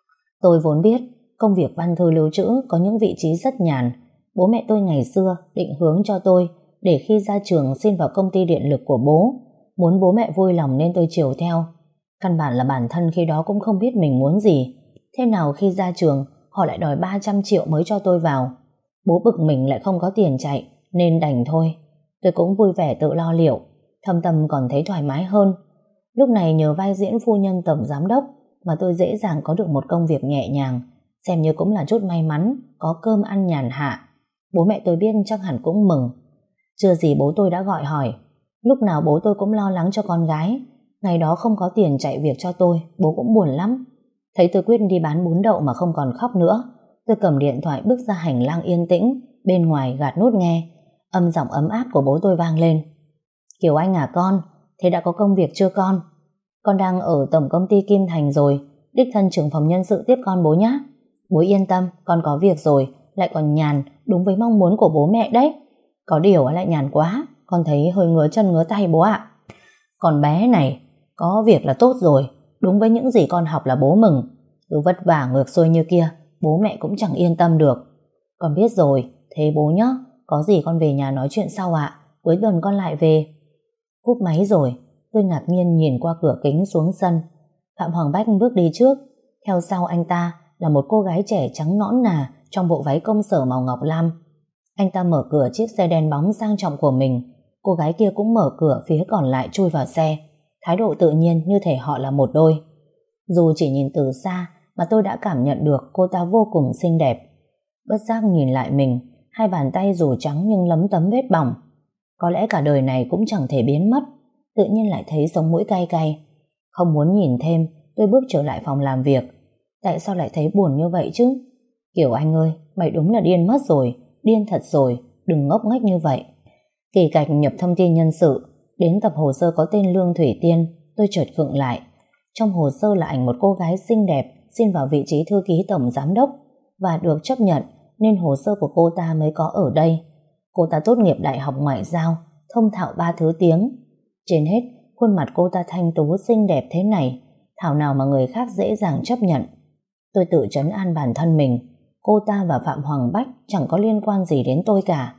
Tôi vốn biết công việc văn thư lưu trữ có những vị trí rất nhàn. Bố mẹ tôi ngày xưa định hướng cho tôi để khi ra trường xin vào công ty điện lực của bố. Muốn bố mẹ vui lòng nên tôi chiều theo. Căn bản là bản thân khi đó cũng không biết mình muốn gì. Thế nào khi ra trường họ lại đòi 300 triệu mới cho tôi vào. Bố bực mình lại không có tiền chạy nên đành thôi. Tôi cũng vui vẻ tự lo liệu, thâm tâm còn thấy thoải mái hơn. Lúc này nhờ vai diễn phu nhân tổng giám đốc mà tôi dễ dàng có được một công việc nhẹ nhàng, xem như cũng là chút may mắn, có cơm ăn nhàn hạ. Bố mẹ tôi biết chắc hẳn cũng mừng. Chưa gì bố tôi đã gọi hỏi. Lúc nào bố tôi cũng lo lắng cho con gái. Ngày đó không có tiền chạy việc cho tôi, bố cũng buồn lắm. Thấy tôi quyết đi bán bún đậu mà không còn khóc nữa, tôi cầm điện thoại bước ra hành lang yên tĩnh, bên ngoài gạt nút nghe. Âm giọng ấm áp của bố tôi vang lên. Kiều Anh à con, thế đã có công việc chưa con? Con đang ở tổng công ty Kim Thành rồi, đích thân trưởng phòng nhân sự tiếp con bố nhé. Bố yên tâm, con có việc rồi, lại còn nhàn, đúng với mong muốn của bố mẹ đấy. Có điều lại nhàn quá, con thấy hơi ngứa chân ngứa tay bố ạ. Con bé này, có việc là tốt rồi, đúng với những gì con học là bố mừng. Cứ vất vả ngược xuôi như kia, bố mẹ cũng chẳng yên tâm được. Con biết rồi, thế bố nhé, có gì con về nhà nói chuyện sau ạ, cuối tuần con lại về. Cúp máy rồi, tôi ngạc nhiên nhìn qua cửa kính xuống sân. Phạm Hoàng Bách bước đi trước, theo sau anh ta là một cô gái trẻ trắng nõn nà trong bộ váy công sở màu ngọc lam. Anh ta mở cửa chiếc xe đen bóng sang trọng của mình, cô gái kia cũng mở cửa phía còn lại chui vào xe, thái độ tự nhiên như thể họ là một đôi. Dù chỉ nhìn từ xa mà tôi đã cảm nhận được cô ta vô cùng xinh đẹp. Bất giác nhìn lại mình, hai bàn tay dù trắng nhưng lấm tấm vết bỏng. Có lẽ cả đời này cũng chẳng thể biến mất. Tự nhiên lại thấy sống mũi cay cay. Không muốn nhìn thêm, tôi bước trở lại phòng làm việc. Tại sao lại thấy buồn như vậy chứ? Kiều Anh ơi, mày đúng là điên mất rồi, điên thật rồi, đừng ngốc nghếch như vậy. Kỳ cạch nhập thông tin nhân sự, đến tập hồ sơ có tên Lương Thủy Tiên, tôi chợt khựng lại. Trong hồ sơ là ảnh một cô gái xinh đẹp xin vào vị trí thư ký tổng giám đốc và được chấp nhận nên hồ sơ của cô ta mới có ở đây. Cô ta tốt nghiệp đại học ngoại giao, thông thạo 3 thứ tiếng. Trên hết, khuôn mặt cô ta thanh tú xinh đẹp thế này, thảo nào mà người khác dễ dàng chấp nhận. Tôi tự trấn an bản thân mình, cô ta và Phạm Hoàng Bách chẳng có liên quan gì đến tôi cả.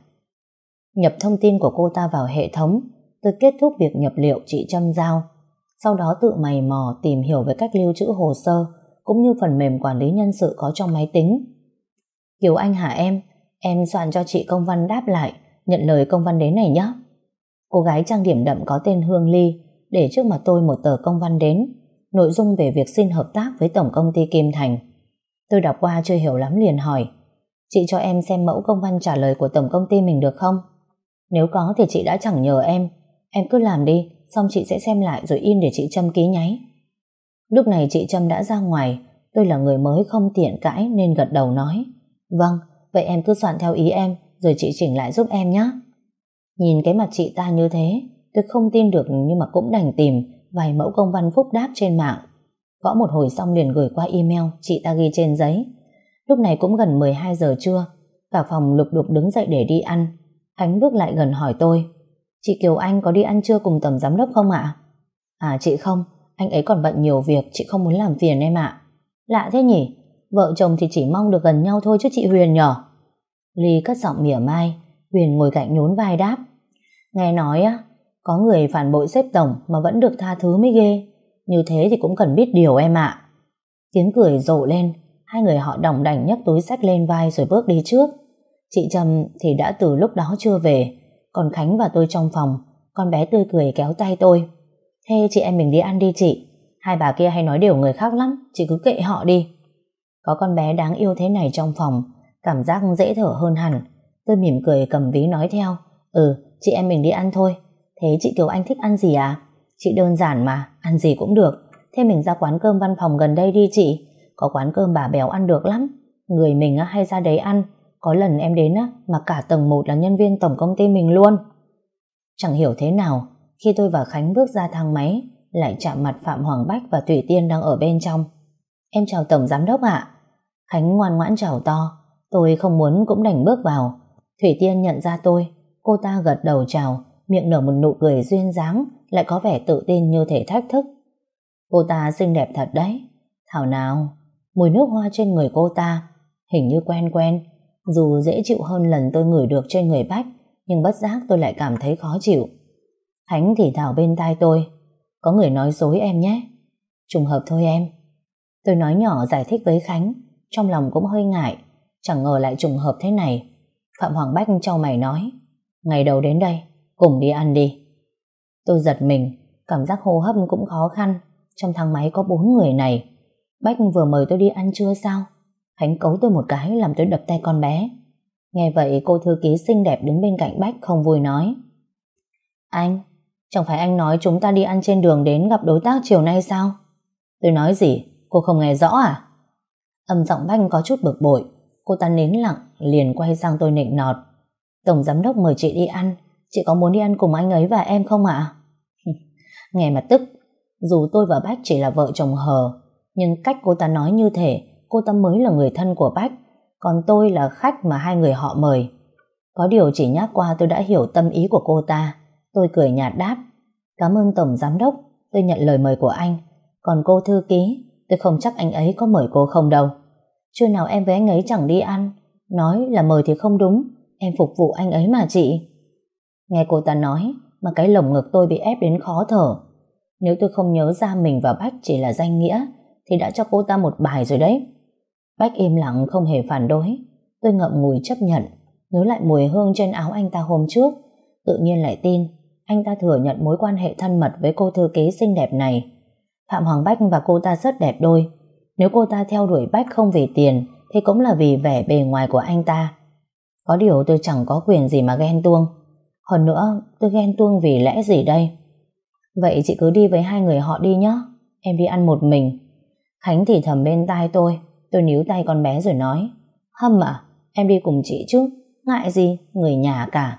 Nhập thông tin của cô ta vào hệ thống, tôi kết thúc việc nhập liệu chị Trâm giao. Sau đó tự mày mò tìm hiểu về cách lưu trữ hồ sơ, cũng như phần mềm quản lý nhân sự có trong máy tính. Kiều Anh hả em soạn cho chị công văn đáp lại, nhận lời công văn đến này nhé. Cô gái trang điểm đậm có tên Hương Ly để trước mặt tôi một tờ công văn đến, nội dung về việc xin hợp tác với tổng công ty Kim Thành. Tôi đọc qua chưa hiểu lắm liền hỏi, chị cho em xem mẫu công văn trả lời của tổng công ty mình được không? Nếu có thì chị đã chẳng nhờ em cứ làm đi, xong chị sẽ xem lại rồi in để chị Trâm ký nháy. Lúc này chị Trâm đã ra ngoài, tôi là người mới không tiện cãi nên gật đầu nói, Vâng, vậy em cứ soạn theo ý em, rồi chị chỉnh lại giúp em nhé. Nhìn cái mặt chị ta như thế, tôi không tin được nhưng mà cũng đành tìm vài mẫu công văn phúc đáp trên mạng. Gõ một hồi xong liền gửi qua email, chị ta ghi trên giấy. Lúc này cũng gần 12 giờ trưa, cả phòng lục đục đứng dậy để đi ăn. Khánh bước lại gần hỏi tôi, chị Kiều Anh có đi ăn trưa cùng tổng giám đốc không ạ? À chị không, anh ấy còn bận nhiều việc, chị không muốn làm phiền em ạ. Lạ thế nhỉ, vợ chồng thì chỉ mong được gần nhau thôi chứ chị Huyền nhở? Ly cất giọng mỉa mai. Huyền ngồi cạnh nhún vai đáp, nghe nói á, có người phản bội sếp tổng mà vẫn được tha thứ mới ghê. Như thế thì cũng cần biết điều em ạ. Tiếng cười rộ lên, hai người họ đỏng đảnh nhấc túi xách lên vai rồi bước đi trước. Chị Trâm thì đã từ lúc đó chưa về, còn Khánh và tôi trong phòng. Con bé tươi cười kéo tay tôi, thế chị em mình đi ăn đi chị, hai bà kia hay nói điều người khác lắm, chị cứ kệ họ đi. Có con bé đáng yêu thế này trong phòng, cảm giác dễ thở hơn hẳn. Tôi mỉm cười cầm ví nói theo, chị em mình đi ăn thôi. Thế chị Kiều Anh thích ăn gì à? Chị đơn giản mà, ăn gì cũng được. Thế mình ra quán cơm văn phòng gần đây đi chị. Có quán cơm bà Béo ăn được lắm. Người mình hay ra đấy ăn. Có lần em đến mà cả tầng 1 là nhân viên tổng công ty mình luôn. Chẳng hiểu thế nào, khi tôi và Khánh bước ra thang máy, lại chạm mặt Phạm Hoàng Bách và Thủy Tiên đang ở bên trong. Em chào tổng giám đốc ạ. Khánh ngoan ngoãn chào to. Tôi không muốn cũng đành bước vào. Thủy Tiên nhận ra tôi, cô ta gật đầu chào, miệng nở một nụ cười duyên dáng, lại có vẻ tự tin như thể thách thức. Cô ta xinh đẹp thật đấy. Thảo nào, mùi nước hoa trên người cô ta hình như quen quen. Dù dễ chịu hơn lần tôi ngửi được trên người Bách, nhưng bất giác tôi lại cảm thấy khó chịu. Khánh thì thào bên tai tôi, có người nói dối em nhé. Trùng hợp thôi em. Tôi nói nhỏ giải thích với Khánh, trong lòng cũng hơi ngại, chẳng ngờ lại trùng hợp thế này. Phạm Hoàng Bách chau mày nói, ngày đầu đến đây, cùng đi ăn đi. Tôi giật mình, cảm giác hô hấp cũng khó khăn. Trong thang máy có 4 người này. Bách vừa mời tôi đi ăn trưa sao? Khánh cấu tôi một cái làm tôi đập tay con bé. Nghe vậy cô thư ký xinh đẹp đứng bên cạnh Bách không vui nói, anh, chẳng phải anh nói chúng ta đi ăn trên đường đến gặp đối tác chiều nay sao? Tôi nói gì? Cô không nghe rõ à? Âm giọng Bách có chút bực bội. Cô ta nín lặng liền quay sang tôi nịnh nọt, tổng giám đốc mời chị đi ăn, chị có muốn đi ăn cùng anh ấy và em không ạ? Nghe mà tức. Dù tôi và Bách chỉ là vợ chồng hờ, nhưng cách cô ta nói như thể cô ta mới là người thân của Bách, còn tôi là khách mà hai người họ mời. Có điều chỉ nhắc qua tôi đã hiểu tâm ý của cô ta. Tôi cười nhạt đáp, cảm ơn tổng giám đốc, tôi nhận lời mời của anh. Còn cô thư ký, tôi không chắc anh ấy có mời cô không đâu. Trưa nào em với anh ấy chẳng đi ăn. Nói là mời thì không đúng, em phục vụ anh ấy mà chị. Nghe cô ta nói mà cái lồng ngực tôi bị ép đến khó thở. Nếu tôi không nhớ ra mình và Bách chỉ là danh nghĩa thì đã cho cô ta một bài rồi đấy. Bách im lặng không hề phản đối. Tôi ngậm ngùi chấp nhận. Nhớ lại mùi hương trên áo anh ta hôm trước, tự nhiên lại tin anh ta thừa nhận mối quan hệ thân mật với cô thư ký xinh đẹp này. Phạm Hoàng Bách và cô ta rất đẹp đôi. Nếu cô ta theo đuổi Bách không vì tiền thì cũng là vì vẻ bề ngoài của anh ta. Có điều tôi chẳng có quyền gì mà ghen tuông. Hơn nữa tôi ghen tuông vì lẽ gì đây? Vậy chị cứ đi với hai người họ đi nhé, em đi ăn một mình. Khánh thì thầm bên tai tôi níu tay con bé rồi nói, Hâm à, em đi cùng chị chứ, ngại gì, người nhà cả.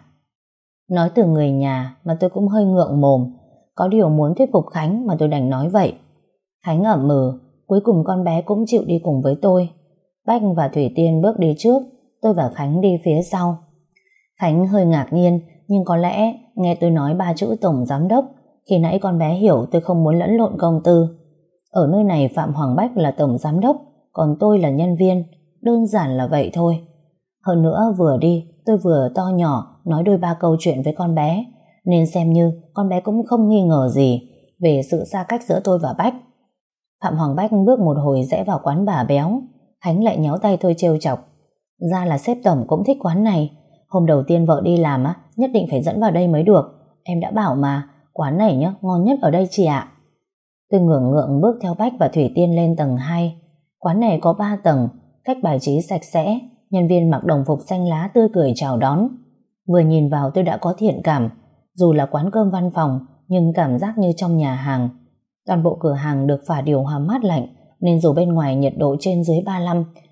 Nói từ người nhà mà tôi cũng hơi ngượng mồm. Có điều muốn thuyết phục Khánh mà tôi đành nói vậy. Khánh ậm ừ, cuối cùng con bé cũng chịu đi cùng với tôi. Bách và Thủy Tiên bước đi trước, tôi và Khánh đi phía sau. Khánh hơi ngạc nhiên, nhưng có lẽ nghe tôi nói 3 chữ tổng giám đốc, khi nãy con bé hiểu tôi không muốn lẫn lộn công tư. Ở nơi này Phạm Hoàng Bách là tổng giám đốc, còn tôi là nhân viên, đơn giản là vậy thôi. Hơn nữa vừa đi tôi vừa to nhỏ nói đôi ba câu chuyện với con bé, nên xem như con bé cũng không nghi ngờ gì về sự xa cách giữa tôi và Bách. Phạm Hoàng Bách bước một hồi rẽ vào quán bà Béo. Khánh lại nhéo tay tôi trêu chọc, ra là sếp tổng cũng thích quán này, hôm đầu tiên vợ đi làm nhất định phải dẫn vào đây mới được, em đã bảo mà, quán này nhá ngon nhất ở đây chị ạ. Tôi ngượng ngượng bước theo Bách và Thủy Tiên lên tầng 2. Quán này có 3 tầng, cách bài trí sạch sẽ, nhân viên mặc đồng phục xanh lá tươi cười chào đón. Vừa nhìn vào tôi đã có thiện cảm, dù là quán cơm văn phòng nhưng cảm giác như trong nhà hàng. Toàn bộ cửa hàng được phả điều hòa mát lạnh, nên dù bên ngoài nhiệt độ trên dưới 35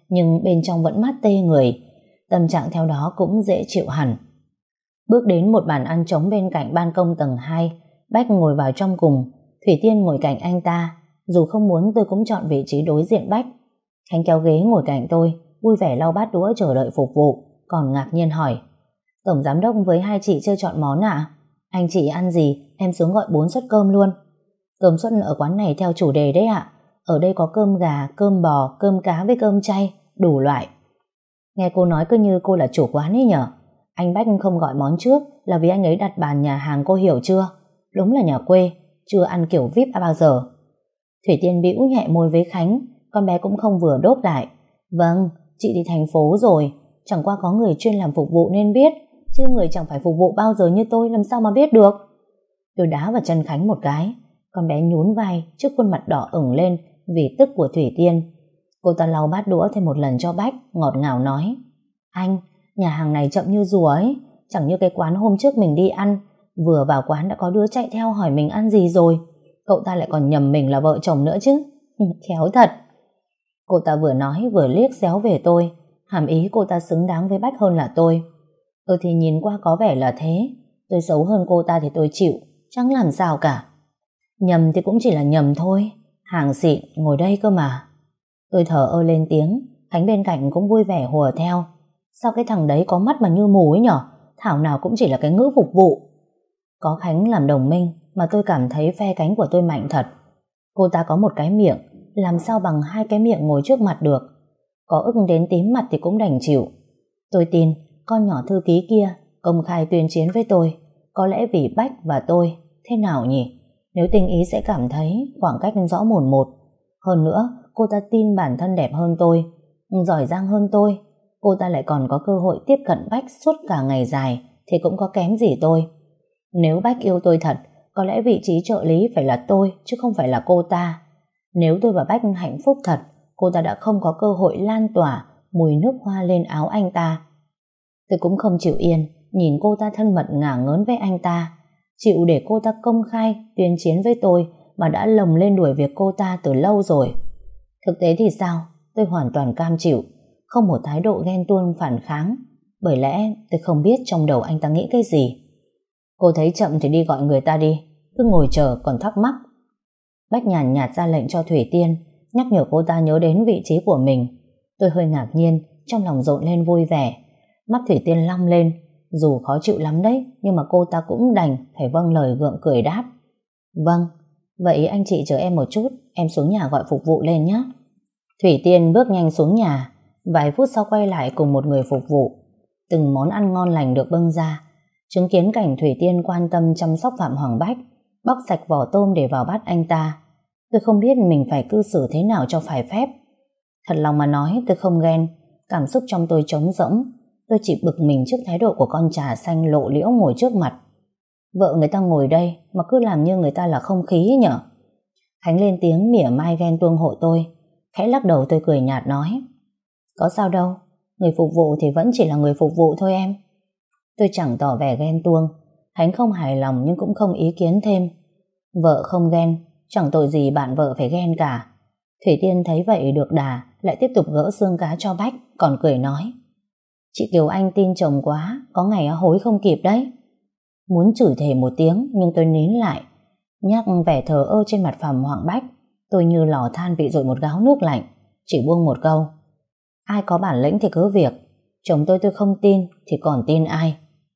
nhưng bên trong vẫn mát tê người. Tâm trạng theo đó cũng dễ chịu hẳn. Bước đến một bàn ăn trống bên cạnh ban công tầng 2, Bách ngồi vào trong cùng, Thủy Tiên ngồi cạnh anh ta. Dù không muốn tôi cũng chọn vị trí đối diện Bách. Khánh kéo ghế ngồi cạnh tôi, vui vẻ lau bát đũa chờ đợi phục vụ, còn ngạc nhiên hỏi: Tổng giám đốc với hai chị chưa chọn món ạ? Anh chị ăn gì, em xuống gọi 4 suất cơm luôn. Cơm suất ở quán này theo chủ đề đấy ạ. Ở đây có cơm gà, cơm bò, cơm cá với cơm chay, đủ loại. Nghe cô nói cứ như cô là chủ quán ấy nhở. Anh Bách không gọi món trước là vì anh ấy đặt bàn nhà hàng, cô hiểu chưa? Đúng là nhà quê, chưa ăn kiểu VIP bao giờ. Thủy Tiên bĩu nhẹ môi với Khánh, con bé cũng không vừa đốt lại. Vâng, chị đi thành phố rồi, chẳng qua có người chuyên làm phục vụ nên biết, chứ người chẳng phải phục vụ bao giờ như tôi làm sao mà biết được. Tôi đá vào chân Khánh một cái, con bé nhún vai trước khuôn mặt đỏ ửng lên vì tức của Thủy Tiên. Cô ta lau bát đũa thêm một lần cho Bách, ngọt ngào nói: Anh, nhà hàng này chậm như rùa ấy, chẳng như cái quán hôm trước mình đi ăn, vừa vào quán đã có đứa chạy theo hỏi mình ăn gì rồi. Cậu ta lại còn nhầm mình là vợ chồng nữa chứ. Khéo thật. Cô ta vừa nói vừa liếc xéo về tôi, hàm ý cô ta xứng đáng với Bách hơn là tôi. Thì nhìn qua có vẻ là thế. Tôi xấu hơn cô ta thì tôi chịu, chẳng làm sao cả. Nhầm thì cũng chỉ là nhầm thôi, hàng xịn ngồi đây cơ mà. Tôi thở ơ lên tiếng, Khánh bên cạnh cũng vui vẻ hùa theo. Sao cái thằng đấy có mắt mà như mù ấy nhở, thảo nào cũng chỉ là cái ngữ phục vụ. Có Khánh làm đồng minh mà tôi cảm thấy phe cánh của tôi mạnh thật. Cô ta có một cái miệng, làm sao bằng hai cái miệng ngồi trước mặt được. Có ức đến tím mặt thì cũng đành chịu. Tôi tin con nhỏ thư ký kia công khai tuyên chiến với tôi, có lẽ vì Bách và tôi. Thế nào nhỉ? Nếu tinh ý sẽ cảm thấy khoảng cách rõ mồn một. Hơn nữa, cô ta tin bản thân đẹp hơn tôi, giỏi giang hơn tôi. Cô ta lại còn có cơ hội tiếp cận Bách suốt cả ngày dài thì cũng có kém gì tôi. Nếu Bách yêu tôi thật, có lẽ vị trí trợ lý phải là tôi chứ không phải là cô ta. Nếu tôi và Bách hạnh phúc thật, cô ta đã không có cơ hội lan tỏa mùi nước hoa lên áo anh ta. Tôi cũng không chịu yên nhìn cô ta thân mật ngả ngớn với anh ta, chịu để cô ta công khai tuyên chiến với tôi mà đã lồng lên đuổi việc cô ta từ lâu rồi. Thực tế thì sao? Tôi hoàn toàn cam chịu, không một thái độ ghen tuông phản kháng, bởi lẽ tôi không biết trong đầu anh ta nghĩ cái gì. Cô thấy chậm thì đi gọi người ta đi, cứ ngồi chờ còn thắc mắc. Bách nhàn nhạt ra lệnh cho Thủy Tiên, nhắc nhở cô ta nhớ đến vị trí của mình. Tôi hơi ngạc nhiên, trong lòng rộn lên vui vẻ. Mắt Thủy Tiên long lên, dù khó chịu lắm đấy, nhưng mà cô ta cũng đành phải vâng lời gượng cười đáp. Vâng, vậy anh chị chờ em một chút, em xuống nhà gọi phục vụ lên nhé. Thủy Tiên bước nhanh xuống nhà, vài phút sau quay lại cùng một người phục vụ. Từng món ăn ngon lành được bưng ra. Chứng kiến cảnh Thủy Tiên quan tâm chăm sóc Phạm Hoàng Bách, bóc sạch vỏ tôm để vào bát anh ta, tôi không biết mình phải cư xử thế nào cho phải phép. Thật lòng mà nói, tôi không ghen, cảm xúc trong tôi trống rỗng. Tôi chỉ bực mình trước thái độ của con trà xanh lộ liễu ngồi trước mặt. Vợ người ta ngồi đây mà cứ làm như người ta là không khí ấy nhở. Khánh lên tiếng mỉa mai ghen tuông hộ tôi, khẽ lắc đầu. Tôi cười nhạt nói: Có sao đâu, người phục vụ thì vẫn chỉ là người phục vụ thôi em. Tôi chẳng tỏ vẻ ghen tuông. Khánh không hài lòng nhưng cũng không ý kiến thêm. Vợ không ghen, chẳng tội gì bạn vợ phải ghen cả. Thủy Tiên thấy vậy được đà, lại tiếp tục gỡ xương cá cho Bách, còn cười nói: Chị Kiều Anh tin chồng quá, có ngày hối không kịp đấy. Muốn chửi thề một tiếng nhưng tôi nín lại. Nhắc vẻ thờ ơ trên mặt Phạm Hoàng Bách, tôi như lò than bị dội một gáo nước lạnh, chỉ buông một câu: Ai có bản lĩnh thì cứ việc, chồng tôi không tin thì còn tin ai.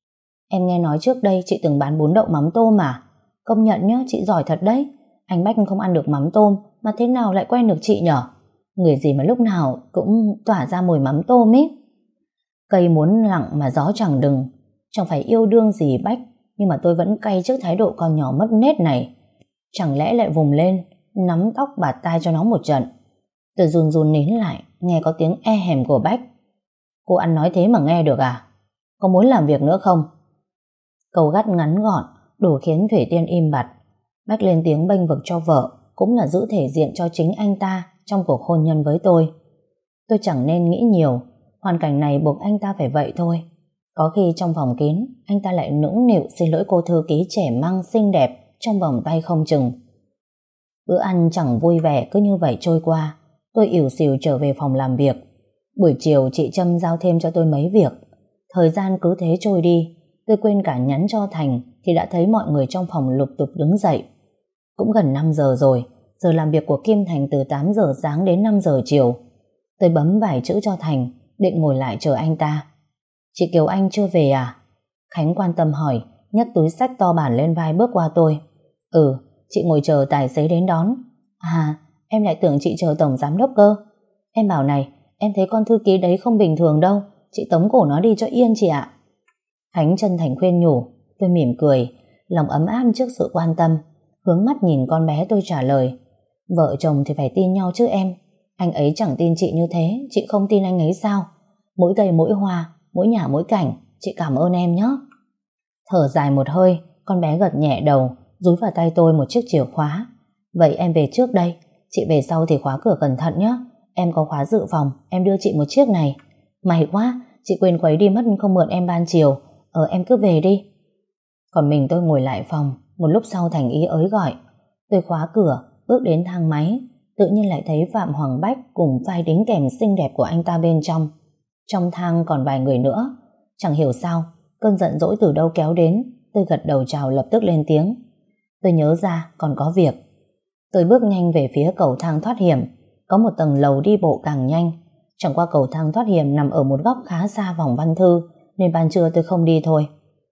Em nghe nói trước đây chị từng bán bún đậu mắm tôm mà. Công nhận nhá, chị giỏi thật đấy. Anh Bách không ăn được mắm tôm mà thế nào lại quen được chị nhở? Người gì mà lúc nào cũng tỏa ra mùi mắm tôm ấy. Cây muốn lặng mà gió chẳng đừng. Chẳng phải yêu đương gì Bách, nhưng mà tôi vẫn cay trước thái độ con nhỏ mất nết này. Chẳng lẽ lại vùng lên nắm tóc bạt tai cho nó một trận. Tôi run run nín lại, nghe có tiếng e hèm của Bách. Cô ăn nói thế mà nghe được à? Có muốn làm việc nữa không? Câu gắt ngắn gọn đủ khiến Thủy Tiên im bặt. Bách lên tiếng bênh vực cho vợ, cũng là giữ thể diện cho chính anh ta trong cuộc hôn nhân với tôi. Tôi chẳng nên nghĩ nhiều, hoàn cảnh này buộc anh ta phải vậy thôi. Có khi trong phòng kín anh ta lại nũng nịu xin lỗi cô thư ký trẻ măng xinh đẹp trong vòng tay không chừng. Bữa ăn chẳng vui vẻ cứ như vậy trôi qua. Tôi ỉu xìu trở về phòng làm việc. Buổi chiều chị Trâm giao thêm cho tôi mấy việc. Thời gian cứ thế trôi đi, tôi quên cả nhắn cho Thành thì đã thấy mọi người trong phòng lục tục đứng dậy. Cũng gần 5 giờ rồi, giờ làm việc của Kim Thành từ 8 giờ sáng đến 5 giờ chiều. Tôi bấm vài chữ cho Thành, định ngồi lại chờ anh ta. Chị Kiều Anh chưa về à? Khánh quan tâm hỏi, nhấc túi xách to bản lên vai bước qua tôi. Ừ, chị ngồi chờ tài xế đến đón. À, em lại tưởng chị chờ tổng giám đốc cơ. Em bảo này, em thấy con thư ký đấy không bình thường đâu, chị tống cổ nó đi cho yên chị ạ. Khánh chân thành khuyên nhủ. Tôi mỉm cười, lòng ấm áp trước sự quan tâm, hướng mắt nhìn con bé tôi trả lời. Vợ chồng thì phải tin nhau chứ em. Anh ấy chẳng tin chị như thế, chị không tin anh ấy sao? Mỗi cây mỗi hoa, mỗi nhà mỗi cảnh, chị cảm ơn em nhé. Thở dài một hơi, con bé gật nhẹ đầu, dúi vào tay tôi một chiếc chìa khóa. Vậy em về trước đây, chị về sau thì khóa cửa cẩn thận nhé. Em có khóa dự phòng, em đưa chị một chiếc này. May quá, chị quên khuấy đi mất không mượn em ban chiều. Em cứ về đi. Còn mình tôi ngồi lại phòng. Một lúc sau Thành ý ới gọi. Tôi khóa cửa, bước đến thang máy, tự nhiên lại thấy Phạm Hoàng Bách cùng vai đính kèm xinh đẹp của anh ta bên trong. Trong thang còn vài người nữa. Chẳng hiểu sao, cơn giận dỗi từ đâu kéo đến. Tôi gật đầu chào lập tức lên tiếng. Tôi nhớ ra còn có việc. Tôi bước nhanh về phía cầu thang thoát hiểm. Có một tầng lầu đi bộ càng nhanh. Chẳng qua cầu thang thoát hiểm nằm ở một góc khá xa vòng Văn Thư, nên ban trưa tôi không đi thôi.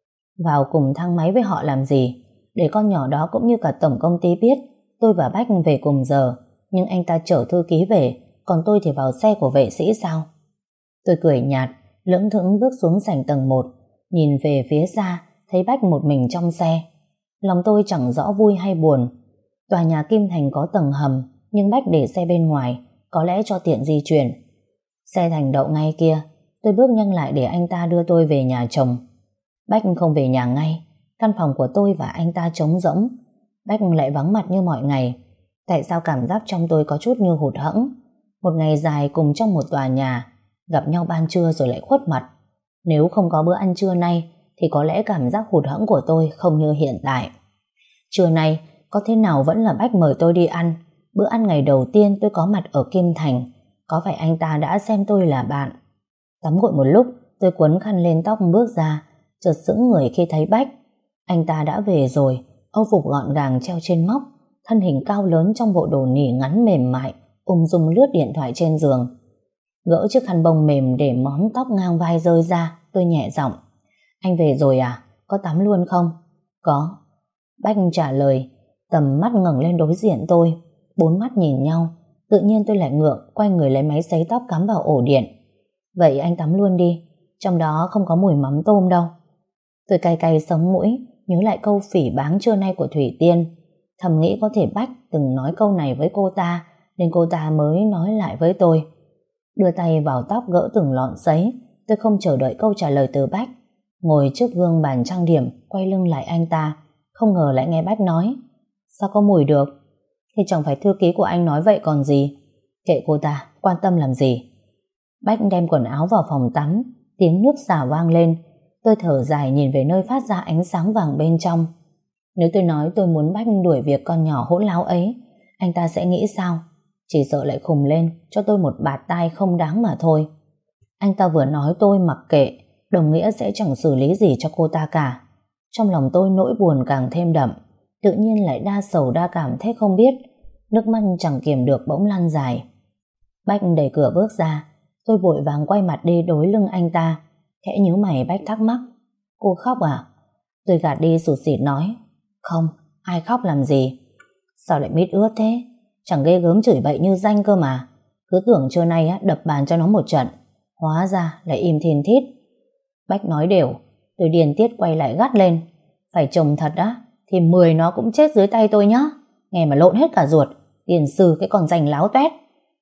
Vào cùng thang máy với họ làm gì? Để con nhỏ đó cũng như cả tổng công ty biết tôi và Bách về cùng giờ, nhưng anh ta chở thư ký về, còn tôi thì vào xe của vệ sĩ sao? Tôi cười nhạt, lững thững bước xuống sảnh tầng 1, nhìn về phía xa, thấy Bách một mình trong xe. Lòng tôi chẳng rõ vui hay buồn. Tòa nhà Kim Thành có tầng hầm, nhưng Bách để xe bên ngoài, có lẽ cho tiện di chuyển. Xe Thành đậu ngay kia, tôi bước nhanh lại để anh ta đưa tôi về nhà chồng. Bách không về nhà ngay, căn phòng của tôi và anh ta trống rỗng. Bách lại vắng mặt như mọi ngày. Tại sao cảm giác trong tôi có chút như hụt hẫng? Một ngày dài cùng trong một tòa nhà, gặp nhau ban trưa rồi lại khuất mặt. Nếu không có bữa ăn trưa nay thì có lẽ cảm giác hụt hẫng của tôi không như hiện tại. Trưa nay có thế nào vẫn là Bách mời tôi đi ăn. Bữa ăn ngày đầu tiên tôi có mặt ở Kim Thành, có phải anh ta đã xem tôi là bạn? Tắm gội một lúc, tôi quấn khăn lên tóc bước ra, chợt sững người khi thấy Bách. Anh ta đã về rồi, âu phục gọn gàng treo trên móc, thân hình cao lớn trong bộ đồ nỉ ngắn mềm mại, ung dung lướt điện thoại trên giường. Gỡ chiếc khăn bông mềm để món tóc ngang vai rơi ra, tôi nhẹ giọng. Anh về rồi à? Có tắm luôn không? Có. Bách trả lời, tầm mắt ngẩng lên đối diện tôi, bốn mắt nhìn nhau. Tự nhiên tôi lại ngượng, quay người lấy máy sấy tóc cắm vào ổ điện. Vậy anh tắm luôn đi, trong đó không có mùi mắm tôm đâu. Tôi cay cay sống mũi, nhớ lại câu phỉ báng trưa nay của Thủy Tiên. Thầm nghĩ có thể Bách từng nói câu này với cô ta, nên cô ta mới nói lại với tôi. Đưa tay vào tóc gỡ từng lọn sấy, tôi không chờ đợi câu trả lời từ Bách. Ngồi trước gương bàn trang điểm, quay lưng lại anh ta, không ngờ lại nghe Bách nói. Sao có mùi được? Thì chẳng phải thư ký của anh nói vậy còn gì. Kệ cô ta, quan tâm làm gì. Bách đem quần áo vào phòng tắm, tiếng nước xả vang lên. Tôi thở dài nhìn về nơi phát ra ánh sáng vàng bên trong. Nếu tôi nói tôi muốn Bách đuổi việc con nhỏ hỗn láo ấy, anh ta sẽ nghĩ sao? Chỉ sợ lại khùng lên, cho tôi một bạt tai không đáng mà thôi. Anh ta vừa nói tôi mặc kệ, đồng nghĩa sẽ chẳng xử lý gì cho cô ta cả. Trong lòng tôi nỗi buồn càng thêm đậm, tự nhiên lại đa sầu đa cảm thế không biết. Nước mắt chẳng kiềm được bỗng lăn dài. Bách đẩy cửa bước ra, tôi vội vàng quay mặt đi đối lưng anh ta. Khẽ nhíu mày. Bách thắc mắc, cô khóc à? Tôi gạt đi sụt sịt nói, không, ai khóc làm gì. Sao lại mít ướt thế? Chẳng ghê gớm chửi bậy như danh cơ mà. Cứ tưởng trưa nay đập bàn cho nó một trận, hóa ra lại im thiên thít. Bách nói đều. Tôi điên tiết quay lại gắt lên, phải chồng thật á thì 10 nó cũng chết dưới tay tôi nhá. Nghe mà lộn hết cả ruột. Tiền sư cái con danh láo toét.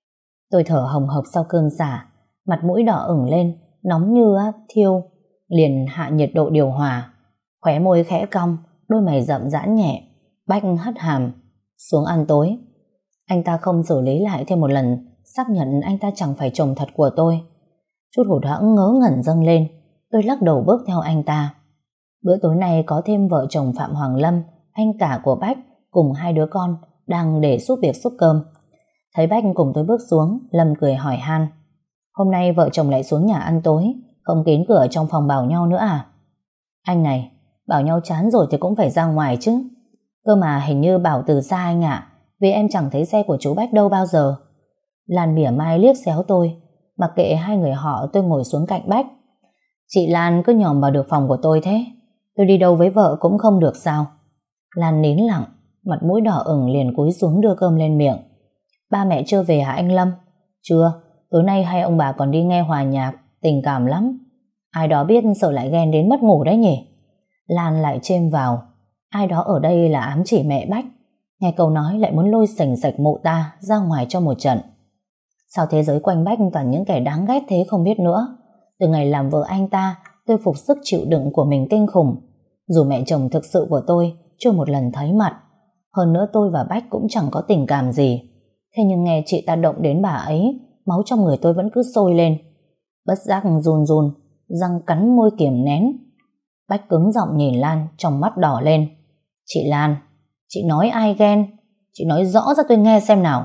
Tôi thở hồng hộc sau cơn xả, mặt mũi đỏ ửng lên, nóng như thiêu. Liền hạ nhiệt độ điều hòa, khóe môi khẽ cong, đôi mày rậm giãn nhẹ. Bách hất hàm, xuống ăn tối. Anh ta không xử lý lại thêm một lần, xác nhận anh ta chẳng phải chồng thật của tôi. Chút hụt hẫng ngớ ngẩn dâng lên, tôi lắc đầu bước theo anh ta. Bữa tối nay có thêm vợ chồng Phạm Hoàng Lâm, anh cả của Bách, cùng 2 đứa con đang để giúp việc xúc cơm. Thấy Bách cùng tôi bước xuống, Lâm cười hỏi han, Hôm nay vợ chồng lại xuống nhà ăn tối, không kín cửa trong phòng bảo nhau nữa à? Anh này, bảo nhau chán rồi thì cũng phải ra ngoài chứ. Cơ mà hình như bảo từ xa anh ạ, vì em chẳng thấy xe của chú Bách đâu bao giờ. Lan mỉa mai liếc xéo tôi, mặc kệ hai người họ, tôi ngồi xuống cạnh Bách. Chị Lan cứ nhòm vào được phòng của tôi thế, tôi đi đâu với vợ cũng không được sao? Lan nín lặng, mặt mũi đỏ ửng liền cúi xuống đưa cơm lên miệng. Ba mẹ chưa về hả anh Lâm? Chưa, tối nay hai ông bà còn đi nghe hòa nhạc, tình cảm lắm. Ai đó biết sợ lại ghen đến mất ngủ đấy nhỉ? Lan lại chêm vào, ai đó ở đây là ám chỉ mẹ Bách. Nghe câu nói lại muốn lôi sành sạch mụ ta ra ngoài cho một trận. Sao thế giới quanh Bách toàn những kẻ đáng ghét thế không biết nữa. Từ ngày làm vợ anh ta, tôi phục sức chịu đựng của mình kinh khủng. Dù mẹ chồng thực sự của tôi chưa một lần thấy mặt. Hơn nữa tôi và Bách cũng chẳng có tình cảm gì. Thế nhưng nghe chị ta động đến bà ấy, máu trong người tôi vẫn cứ sôi lên. Bất giác run run, răng cắn môi kiềm nén. Bách cứng giọng nhìn Lan, trong mắt đỏ lên. Chị Lan, chị nói ai ghen? Chị nói rõ ra tôi nghe xem nào.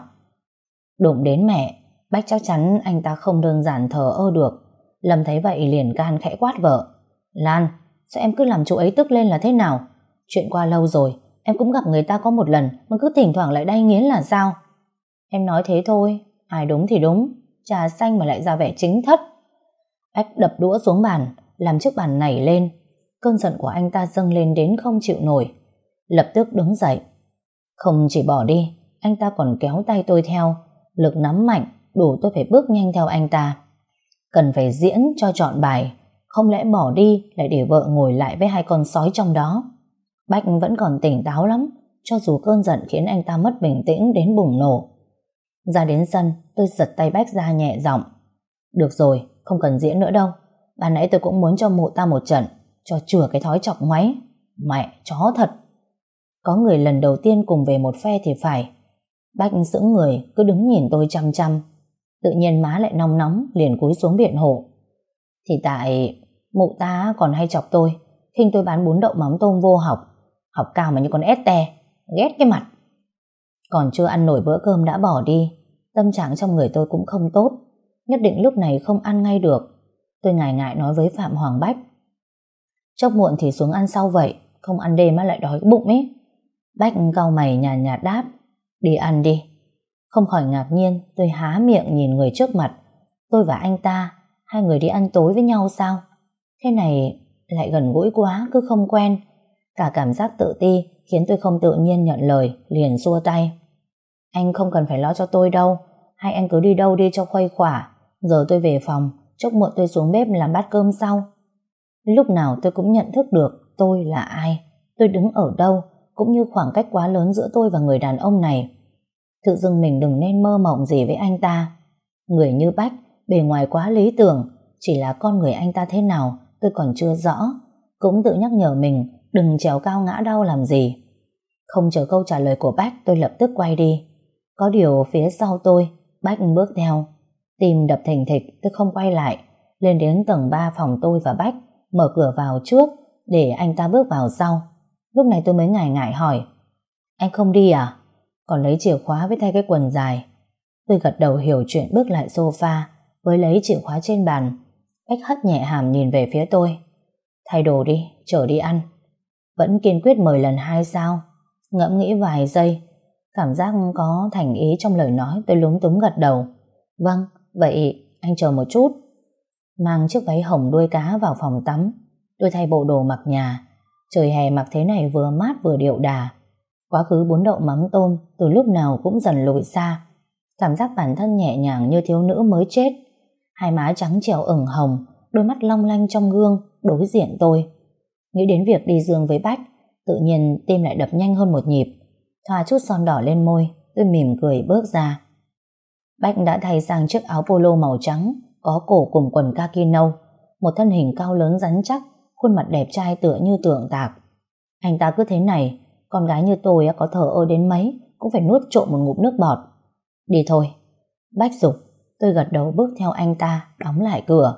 Đụng đến mẹ, Bách chắc chắn anh ta không đơn giản thờ ơ được. Lâm thấy vậy liền can khẽ quát vợ. Lan, sao em cứ làm chú ấy tức lên là thế nào? Chuyện qua lâu rồi, em cũng gặp người ta có một lần mà cứ thỉnh thoảng lại đay nghiến là sao? Em nói thế thôi, ai đúng thì đúng, trà xanh mà lại ra vẻ chính thất. Bách đập đũa xuống bàn, làm chiếc bàn nảy lên. Cơn giận của anh ta dâng lên đến không chịu nổi. Lập tức đứng dậy. Không chỉ bỏ đi, anh ta còn kéo tay tôi theo. Lực nắm mạnh, đủ tôi phải bước nhanh theo anh ta. Cần phải diễn cho trọn bài, không lẽ bỏ đi lại để vợ ngồi lại với hai con sói trong đó. Bách vẫn còn tỉnh táo lắm, cho dù cơn giận khiến anh ta mất bình tĩnh đến bùng nổ. Ra đến sân, tôi giật tay Bách ra nhẹ giọng. Được rồi, không cần diễn nữa đâu. Ban nãy tôi cũng muốn cho mụ ta một trận, cho chừa cái thói chọc ngoáy. Mẹ, chó thật. Có người lần đầu tiên cùng về một phe thì phải. Bách sững người, cứ đứng nhìn tôi chăm chăm. Tự nhiên má lại nóng nóng, liền cúi xuống biện hộ. Thì tại mụ ta còn hay chọc tôi, khinh tôi bán bún đậu mắm tôm vô học. Học cao mà như con ét te, ghét cái mặt. Còn chưa ăn nổi bữa cơm đã bỏ đi. Tâm trạng trong người tôi cũng không tốt. Nhất định lúc này không ăn ngay được. Tôi ngại ngại nói với Phạm Hoàng Bách. Chốc muộn thì xuống ăn sau vậy, không ăn đêm mà lại đói cái bụng ấy. Bách cau mày nhàn nhạt đáp. Đi ăn đi. Không khỏi ngạc nhiên, tôi há miệng nhìn người trước mặt. Tôi và anh ta, hai người đi ăn tối với nhau sao? Thế này lại gần gũi quá, cứ không quen. Cả cảm giác tự ti khiến tôi không tự nhiên nhận lời, liền xua tay. Anh không cần phải lo cho tôi đâu, hay anh cứ đi đâu đi cho khuây khỏa. Giờ tôi về phòng, chốc muộn tôi xuống bếp làm bát cơm sau. Lúc nào tôi cũng nhận thức được tôi là ai, tôi đứng ở đâu, cũng như khoảng cách quá lớn giữa tôi và người đàn ông này. Tự dưng mình đừng nên mơ mộng gì với anh ta. Người như Bách, bề ngoài quá lý tưởng, chỉ là con người anh ta thế nào tôi còn chưa rõ. Cũng tự nhắc nhở mình đừng trèo cao ngã đau làm gì. Không chờ câu trả lời của Bách, tôi lập tức quay đi. Có điều phía sau tôi, Bách bước theo. Tim đập thình thịch, tôi không quay lại. Lên đến tầng 3 phòng tôi và Bách, mở cửa vào trước để anh ta bước vào sau. Lúc này tôi mới ngại ngại hỏi. Anh không đi à? Còn lấy chìa khóa với thay cái quần dài. Tôi gật đầu hiểu chuyện, bước lại sofa với lấy chìa khóa trên bàn. Bách hất nhẹ hàm nhìn về phía tôi. Thay đồ đi, chở đi ăn. Vẫn kiên quyết mời lần 2 sao? Ngẫm nghĩ vài giây, cảm giác có thành ý trong lời nói, tôi lúng túng gật đầu. Vâng, vậy anh chờ một chút. Mang chiếc váy hồng đuôi cá vào phòng tắm. Tôi thay bộ đồ mặc nhà. Trời hè mặc thế này vừa mát vừa điệu đà. Quá khứ bún đậu mắm tôm từ lúc nào cũng dần lùi xa. Cảm giác bản thân nhẹ nhàng như thiếu nữ mới chết. Hai má trắng trẻo ửng hồng, đôi mắt long lanh trong gương đối diện tôi. Nghĩ đến việc đi giường với Bách, tự nhiên tim lại đập nhanh hơn một nhịp. Thoa chút son đỏ lên môi, tôi mỉm cười bước ra. Bách đã thay sang chiếc áo polo màu trắng, có cổ cùng quần kaki nâu. Một thân hình cao lớn rắn chắc, khuôn mặt đẹp trai tựa như tượng tạc. Anh ta cứ thế này, con gái như tôi có thờ ơ đến mấy cũng phải nuốt trộm một ngụm nước bọt. Đi thôi. Bách giục. Tôi gật đầu bước theo anh ta, đóng lại cửa.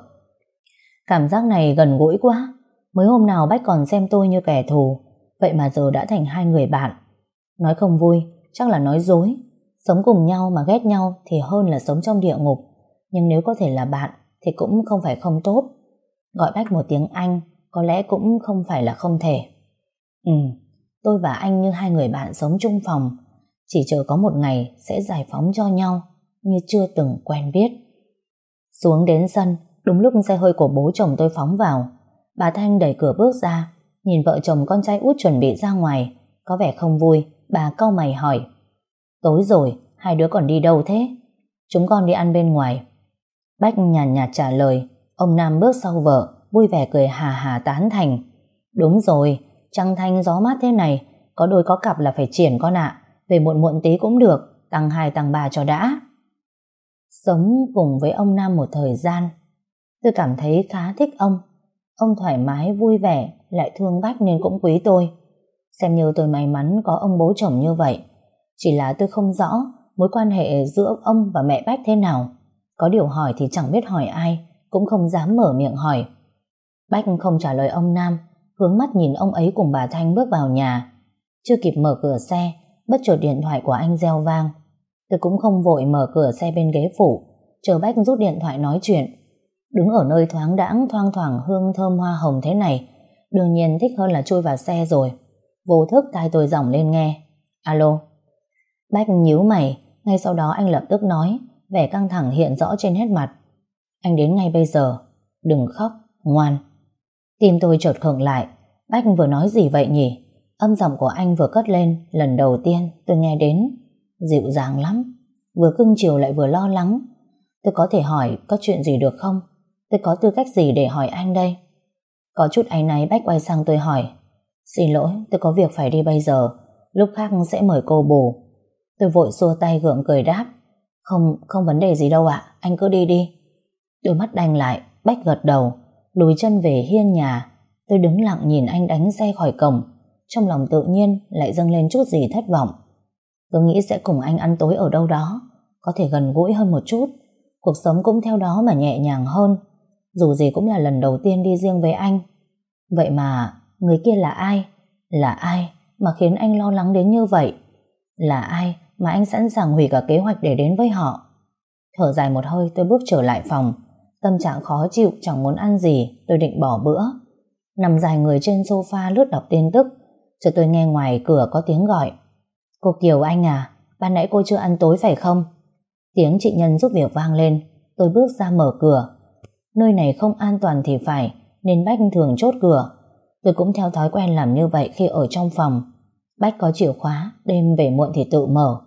Cảm giác này gần gũi quá. Mới hôm nào Bách còn xem tôi như kẻ thù, vậy mà giờ đã thành hai người bạn. Nói không vui, chắc là nói dối. Sống cùng nhau mà ghét nhau thì hơn là sống trong địa ngục. nhưng nếu có thể là bạn thì cũng không phải không tốt. Gọi Bách một tiếng anh có lẽ cũng không phải là không thể. Tôi và anh như hai người bạn sống chung phòng, chỉ chờ có một ngày sẽ giải phóng cho nhau như chưa từng quen biết. Xuống đến sân, đúng lúc xe hơi của bố chồng tôi phóng vào. Bà Thanh đẩy cửa bước ra, nhìn vợ chồng con trai út chuẩn bị ra ngoài, có vẻ không vui. Bà cau mày hỏi: tối rồi, hai đứa còn đi đâu thế? Chúng con đi ăn bên ngoài. Bách nhàn nhạt trả lời. Ông Nam bước sau vợ, vui vẻ cười hà hà tán thành: đúng rồi, trăng thanh gió mát thế này, có đôi có cặp là phải triển con ạ. Về muộn muộn tí cũng được, tăng 2 tăng 3 cho đã. Sống cùng với ông Nam một thời gian, tôi cảm thấy khá thích ông. Ông thoải mái, vui vẻ, lại thương Bách nên cũng quý tôi. Xem như tôi may mắn có ông bố chồng như vậy. Chỉ là tôi không rõ mối quan hệ giữa ông và mẹ Bách thế nào. Có điều hỏi thì chẳng biết hỏi ai, cũng không dám mở miệng hỏi. Bách không trả lời ông Nam, hướng mắt nhìn ông ấy cùng bà Thanh bước vào nhà. Chưa kịp mở cửa xe, bất chợt điện thoại của anh reo vang. Tôi cũng không vội mở cửa xe bên ghế phụ, chờ Bách rút điện thoại nói chuyện. Đứng ở nơi thoáng đãng thoang thoảng hương thơm hoa hồng thế này, đương nhiên thích hơn là chui vào xe rồi. Vô thức tai tôi giỏng lên nghe. Alo. Bách nhíu mày, ngay sau đó anh lập tức nói, vẻ căng thẳng hiện rõ trên hết mặt: anh đến ngay bây giờ, đừng khóc, ngoan. Tim tôi chợt khựng lại. Bách vừa nói gì vậy nhỉ? Âm giọng của anh vừa cất lên, lần đầu tiên tôi nghe đến dịu dàng lắm, vừa cưng chiều lại vừa lo lắng. Tôi có thể hỏi có chuyện gì được không? Tôi có tư cách gì để hỏi anh đây? Có chút áy náy, Bách quay sang tôi hỏi: xin lỗi, tôi có việc phải đi bây giờ, lúc khác sẽ mời cô bù. Tôi vội xua tay gượng cười đáp: không vấn đề gì đâu ạ, anh cứ đi đi. Đôi mắt đanh lại, Bách gật đầu, lùi chân về hiên nhà. Tôi đứng lặng nhìn anh đánh xe khỏi cổng, trong lòng tự nhiên lại dâng lên chút gì thất vọng. Tôi nghĩ sẽ cùng anh ăn tối ở đâu đó, có thể gần gũi hơn một chút, cuộc sống cũng theo đó mà nhẹ nhàng hơn. Dù gì cũng là lần đầu tiên đi riêng với anh. Vậy mà người kia là ai? Là ai mà khiến anh lo lắng đến như vậy? Là ai mà anh sẵn sàng hủy cả kế hoạch để đến với họ? Thở dài một hơi, tôi bước trở lại phòng. Tâm trạng khó chịu, chẳng muốn ăn gì. Tôi định bỏ bữa, nằm dài người trên sofa lướt đọc tin tức. Chợt tôi nghe ngoài cửa có tiếng gọi: cô Kiều anh à, ban nãy cô chưa ăn tối phải không? Tiếng chị Nhân giúp việc vang lên. Tôi bước ra mở cửa. Nơi này không an toàn thì phải, nên Bách thường chốt cửa. Tôi cũng theo thói quen làm như vậy khi ở trong phòng. Bách có chìa khóa, đêm về muộn thì tự mở.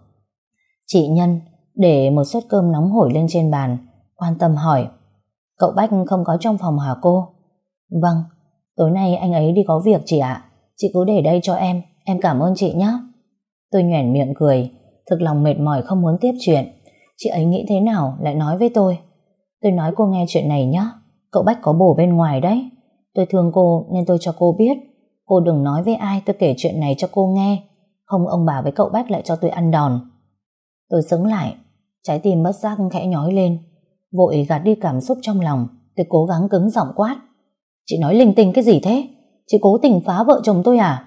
Chị Nhân để một suất cơm nóng hổi lên trên bàn, quan tâm hỏi: cậu Bách không có trong phòng hả cô? Vâng, tối nay anh ấy đi có việc chị ạ. Chị cứ để đây cho em cảm ơn chị nhé. Tôi nhoẻn miệng cười, thực lòng mệt mỏi không muốn tiếp chuyện. Chị ấy nghĩ thế nào lại nói với tôi? Tôi nói cô nghe chuyện này nhé, cậu Bách có bồ bên ngoài đấy. Tôi thương cô nên tôi cho cô biết. Cô đừng nói với ai tôi kể chuyện này cho cô nghe, không ông bà với cậu Bách lại cho tôi ăn đòn. Tôi sững lại, trái tim bất giác khẽ nhói lên. Vội gạt đi cảm xúc trong lòng, tôi cố gắng cứng giọng quát: chị nói linh tinh cái gì thế? Chị cố tình phá vợ chồng tôi à?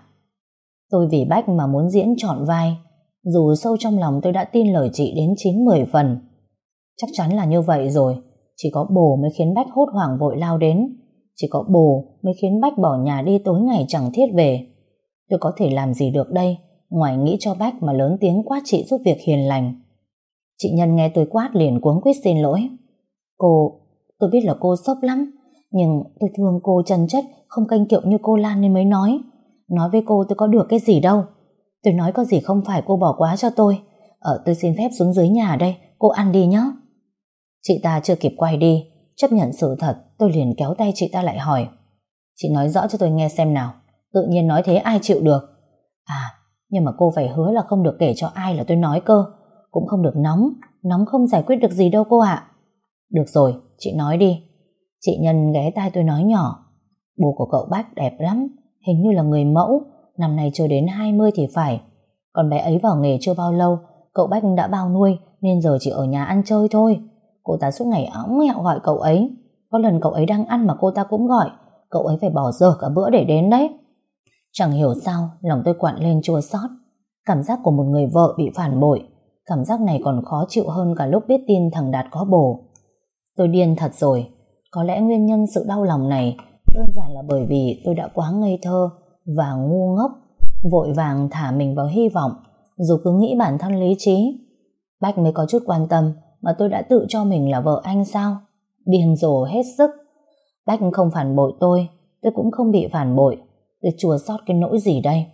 Tôi vì Bách mà muốn diễn trọn vai, dù sâu trong lòng tôi đã tin lời chị đến 9-10 phần. Chắc chắn là như vậy rồi. Chỉ có bồ mới khiến Bách hốt hoảng vội lao đến. Chỉ có bồ mới khiến Bách bỏ nhà đi tối ngày chẳng thiết về. Tôi có thể làm gì được đây, ngoài nghĩ cho Bách mà lớn tiếng quát chị giúp việc hiền lành. Chị Nhân nghe tôi quát liền cuống quýt xin lỗi: tôi biết là cô sốc lắm, nhưng tôi thương cô chân chất, không kênh kiệu như cô Lan nên mới nói. Nói với cô tôi có được cái gì đâu. Tôi nói có gì không phải cô bỏ quá cho tôi. Tôi xin phép xuống dưới nhà đây, cô ăn đi nhé. Chị ta chưa kịp quay đi, chấp nhận sự thật, tôi liền kéo tay chị ta lại hỏi: chị nói rõ cho tôi nghe xem nào, tự nhiên nói thế ai chịu được. Nhưng mà cô phải hứa là không được kể cho ai là tôi nói cơ. Cũng không được nóng không giải quyết được gì đâu cô ạ. Được rồi, chị nói đi. Chị Nhân ghé tai tôi nói nhỏ: bố của cậu Bách đẹp lắm, hình như là người mẫu, năm nay chưa đến 20 thì phải. Con bé ấy vào nghề chưa bao lâu, cậu Bách đã bao nuôi nên giờ chỉ ở nhà ăn chơi thôi. Cô ta suốt ngày óng ẹo gọi cậu ấy. Có lần cậu ấy đang ăn mà cô ta cũng gọi. Cậu ấy phải bỏ dở cả bữa để đến đấy. Chẳng hiểu sao lòng tôi quặn lên chua xót. Cảm giác của một người vợ bị phản bội, cảm giác này còn khó chịu hơn cả lúc biết tin thằng Đạt có bồ. Tôi điên thật rồi. Có lẽ nguyên nhân sự đau lòng này đơn giản là bởi vì tôi đã quá ngây thơ và ngu ngốc, vội vàng thả mình vào hy vọng, dù cứ nghĩ bản thân lý trí. Bách mới có chút quan tâm mà tôi đã tự cho mình là vợ anh sao? Điên rồ hết sức. Bách không phản bội tôi cũng không bị phản bội. Tôi chua xót cái nỗi gì đây?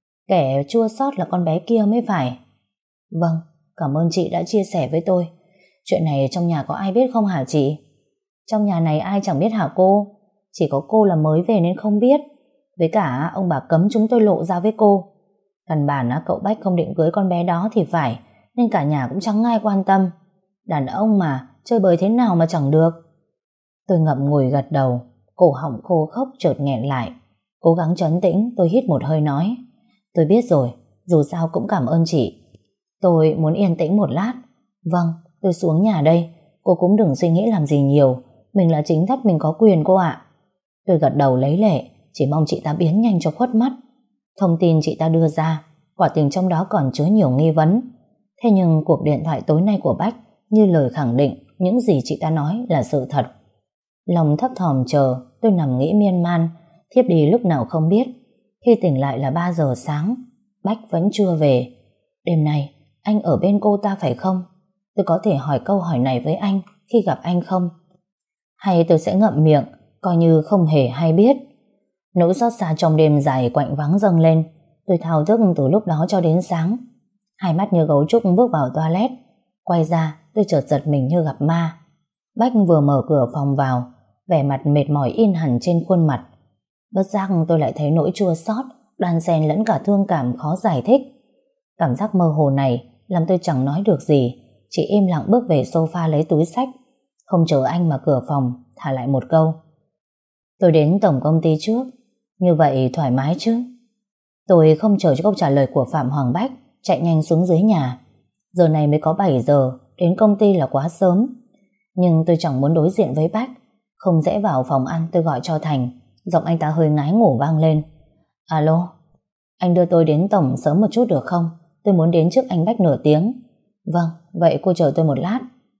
Kẻ chua xót là con bé kia mới phải. Vâng, cảm ơn chị đã chia sẻ với tôi. Chuyện này trong nhà có ai biết không hả chị? Trong nhà này ai chẳng biết hả cô? Chỉ có cô là mới về nên không biết. Với cả ông bà cấm chúng tôi lộ ra với cô. Căn bản cậu Bách không định cưới con bé đó thì phải, nên cả nhà cũng chẳng ai quan tâm. Đàn ông mà, chơi bời thế nào mà chẳng được. Tôi ngậm ngùi gật đầu, cổ họng khô khốc chợt nghẹn lại. Cố gắng trấn tĩnh, tôi hít một hơi nói: tôi biết rồi, dù sao cũng cảm ơn chị. Tôi muốn yên tĩnh một lát. Vâng, tôi xuống nhà đây. Cô cũng đừng suy nghĩ làm gì nhiều. Mình là chính thất, mình có quyền cô ạ. Tôi gật đầu lấy lệ, chỉ mong chị ta biến nhanh cho khuất mắt. Thông tin chị ta đưa ra, quả tình trong đó còn chứa nhiều nghi vấn. Thế nhưng cuộc điện thoại tối nay của Bách như lời khẳng định những gì chị ta nói là sự thật. Lòng thấp thỏm chờ, tôi nằm nghĩ miên man, thiếp đi lúc nào không biết. Khi tỉnh lại là 3 giờ sáng, Bách vẫn chưa về. Đêm nay anh ở bên cô ta phải không? Tôi có thể hỏi câu hỏi này với anh khi gặp anh không? Hay tôi sẽ ngậm miệng, coi như không hề hay biết? Nỗi xót xa trong đêm dài quạnh vắng dâng lên. Tôi thao thức từ lúc đó cho đến sáng. Hai mắt như gấu trúc bước vào toilet. Quay ra tôi chợt giật mình như gặp ma. Bách vừa mở cửa phòng vào, vẻ mặt mệt mỏi in hẳn trên khuôn mặt. Bất giác tôi lại thấy nỗi chua xót đan xen lẫn cả thương cảm khó giải thích. Cảm giác mơ hồ này làm tôi chẳng nói được gì, chỉ im lặng bước về sofa lấy túi xách. Không chờ anh mà cửa phòng thả lại một câu: tôi đến tổng công ty trước. Như vậy thoải mái chứ? Tôi không chờ cho câu trả lời của Phạm Hoàng Bách, chạy nhanh xuống dưới nhà. Giờ này mới có 7 giờ, đến công ty là quá sớm. Nhưng tôi chẳng muốn đối diện với Bách. Không rẽ vào phòng ăn, tôi gọi cho Thành. Giọng anh ta hơi ngái ngủ vang lên: alo, anh đưa tôi đến tổng sớm một chút được không? Tôi muốn đến trước anh Bách nửa tiếng. Vâng, vậy cô chờ tôi một lát.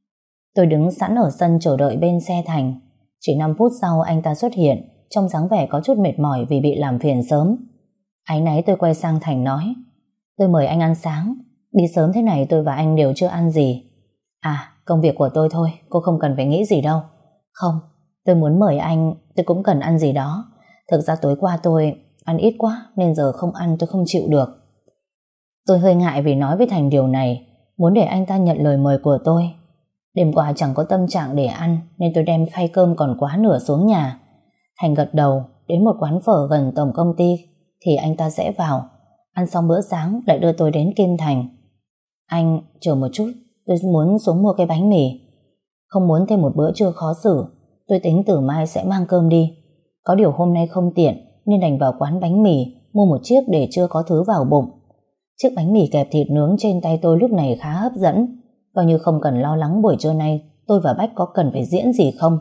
Tôi đứng sẵn ở sân chờ đợi bên xe Thành. Chỉ 5 phút sau anh ta xuất hiện, trong dáng vẻ có chút mệt mỏi vì bị làm phiền sớm. Áy náy tôi quay sang Thành nói: tôi mời anh ăn sáng. Đi sớm thế này tôi và anh đều chưa ăn gì. À, công việc của tôi thôi, cô không cần phải nghĩ gì đâu. Không, tôi muốn mời anh, tôi cũng cần ăn gì đó. Thực ra tối qua tôi ăn ít quá, nên giờ không ăn tôi không chịu được. Tôi hơi ngại vì nói với Thành điều này, muốn để anh ta nhận lời mời của tôi. Đêm qua chẳng có tâm trạng để ăn, nên tôi đem khay cơm còn quá nửa xuống nhà. Thành gật đầu. Đến một quán phở gần tổng công ty thì anh ta sẽ vào. Ăn xong bữa sáng lại đưa tôi đến Kim Thành. Anh chờ một chút, tôi muốn xuống mua cái bánh mì. Không muốn thêm một bữa trưa khó xử, tôi tính từ mai sẽ mang cơm đi. Có điều hôm nay không tiện nên đành vào quán bánh mì mua một chiếc để chưa có thứ vào bụng. Chiếc bánh mì kẹp thịt nướng trên tay tôi lúc này khá hấp dẫn, coi như không cần lo lắng buổi trưa nay tôi và Bách có cần phải diễn gì không.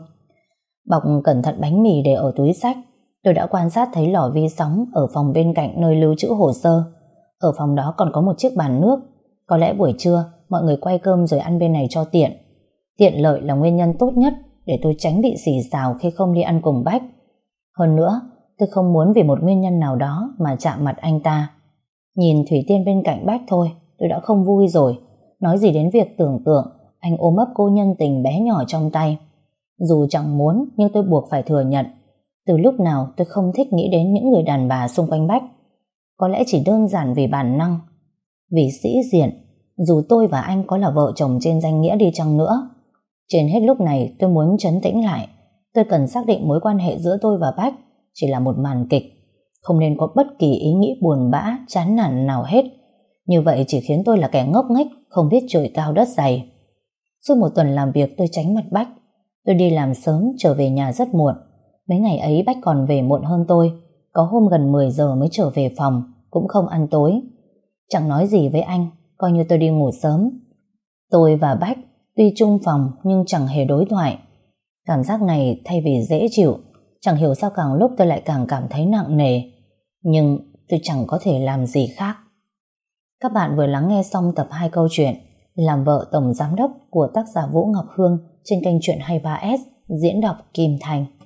Bọc cẩn thận bánh mì để ở túi xách, tôi đã quan sát thấy lò vi sóng ở phòng bên cạnh nơi lưu trữ hồ sơ. Ở phòng đó còn có một chiếc bàn nước. Có lẽ buổi trưa mọi người quay cơm rồi ăn bên này cho tiện. Tiện lợi là nguyên nhân tốt nhất để tôi tránh bị xì xào khi không đi ăn cùng Bách. Hơn nữa, tôi không muốn vì một nguyên nhân nào đó mà chạm mặt anh ta. Nhìn Thủy Tiên bên cạnh Bách thôi, tôi đã không vui rồi. Nói gì đến việc tưởng tượng anh ôm ấp cô nhân tình bé nhỏ trong tay. Dù chẳng muốn, nhưng tôi buộc phải thừa nhận, từ lúc nào tôi không thích nghĩ đến những người đàn bà xung quanh Bách. Có lẽ chỉ đơn giản vì bản năng, vì sĩ diện. Dù tôi và anh có là vợ chồng trên danh nghĩa đi chăng nữa, trên hết lúc này tôi muốn trấn tĩnh lại. Tôi cần xác định mối quan hệ giữa tôi và Bách chỉ là một màn kịch, không nên có bất kỳ ý nghĩ buồn bã, chán nản nào hết. Như vậy chỉ khiến tôi là kẻ ngốc nghếch, không biết trời cao đất dày. Suốt một tuần làm việc tôi tránh mặt Bách. Tôi đi làm sớm, trở về nhà rất muộn. Mấy ngày ấy Bách còn về muộn hơn tôi. Có hôm gần 10 giờ mới trở về phòng, cũng không ăn tối. Chẳng nói gì với anh, coi như tôi đi ngủ sớm. Tôi và Bách tuy chung phòng nhưng chẳng hề đối thoại. Cảm giác này thay vì dễ chịu, chẳng hiểu sao càng lúc tôi lại càng cảm thấy nặng nề. Nhưng tôi chẳng có thể làm gì khác. Các bạn vừa lắng nghe xong tập 2 câu chuyện làm vợ tổng giám đốc của tác giả Vũ Ngọc Hương trên kênh Chuyện 23S, diễn đọc Kim Thành.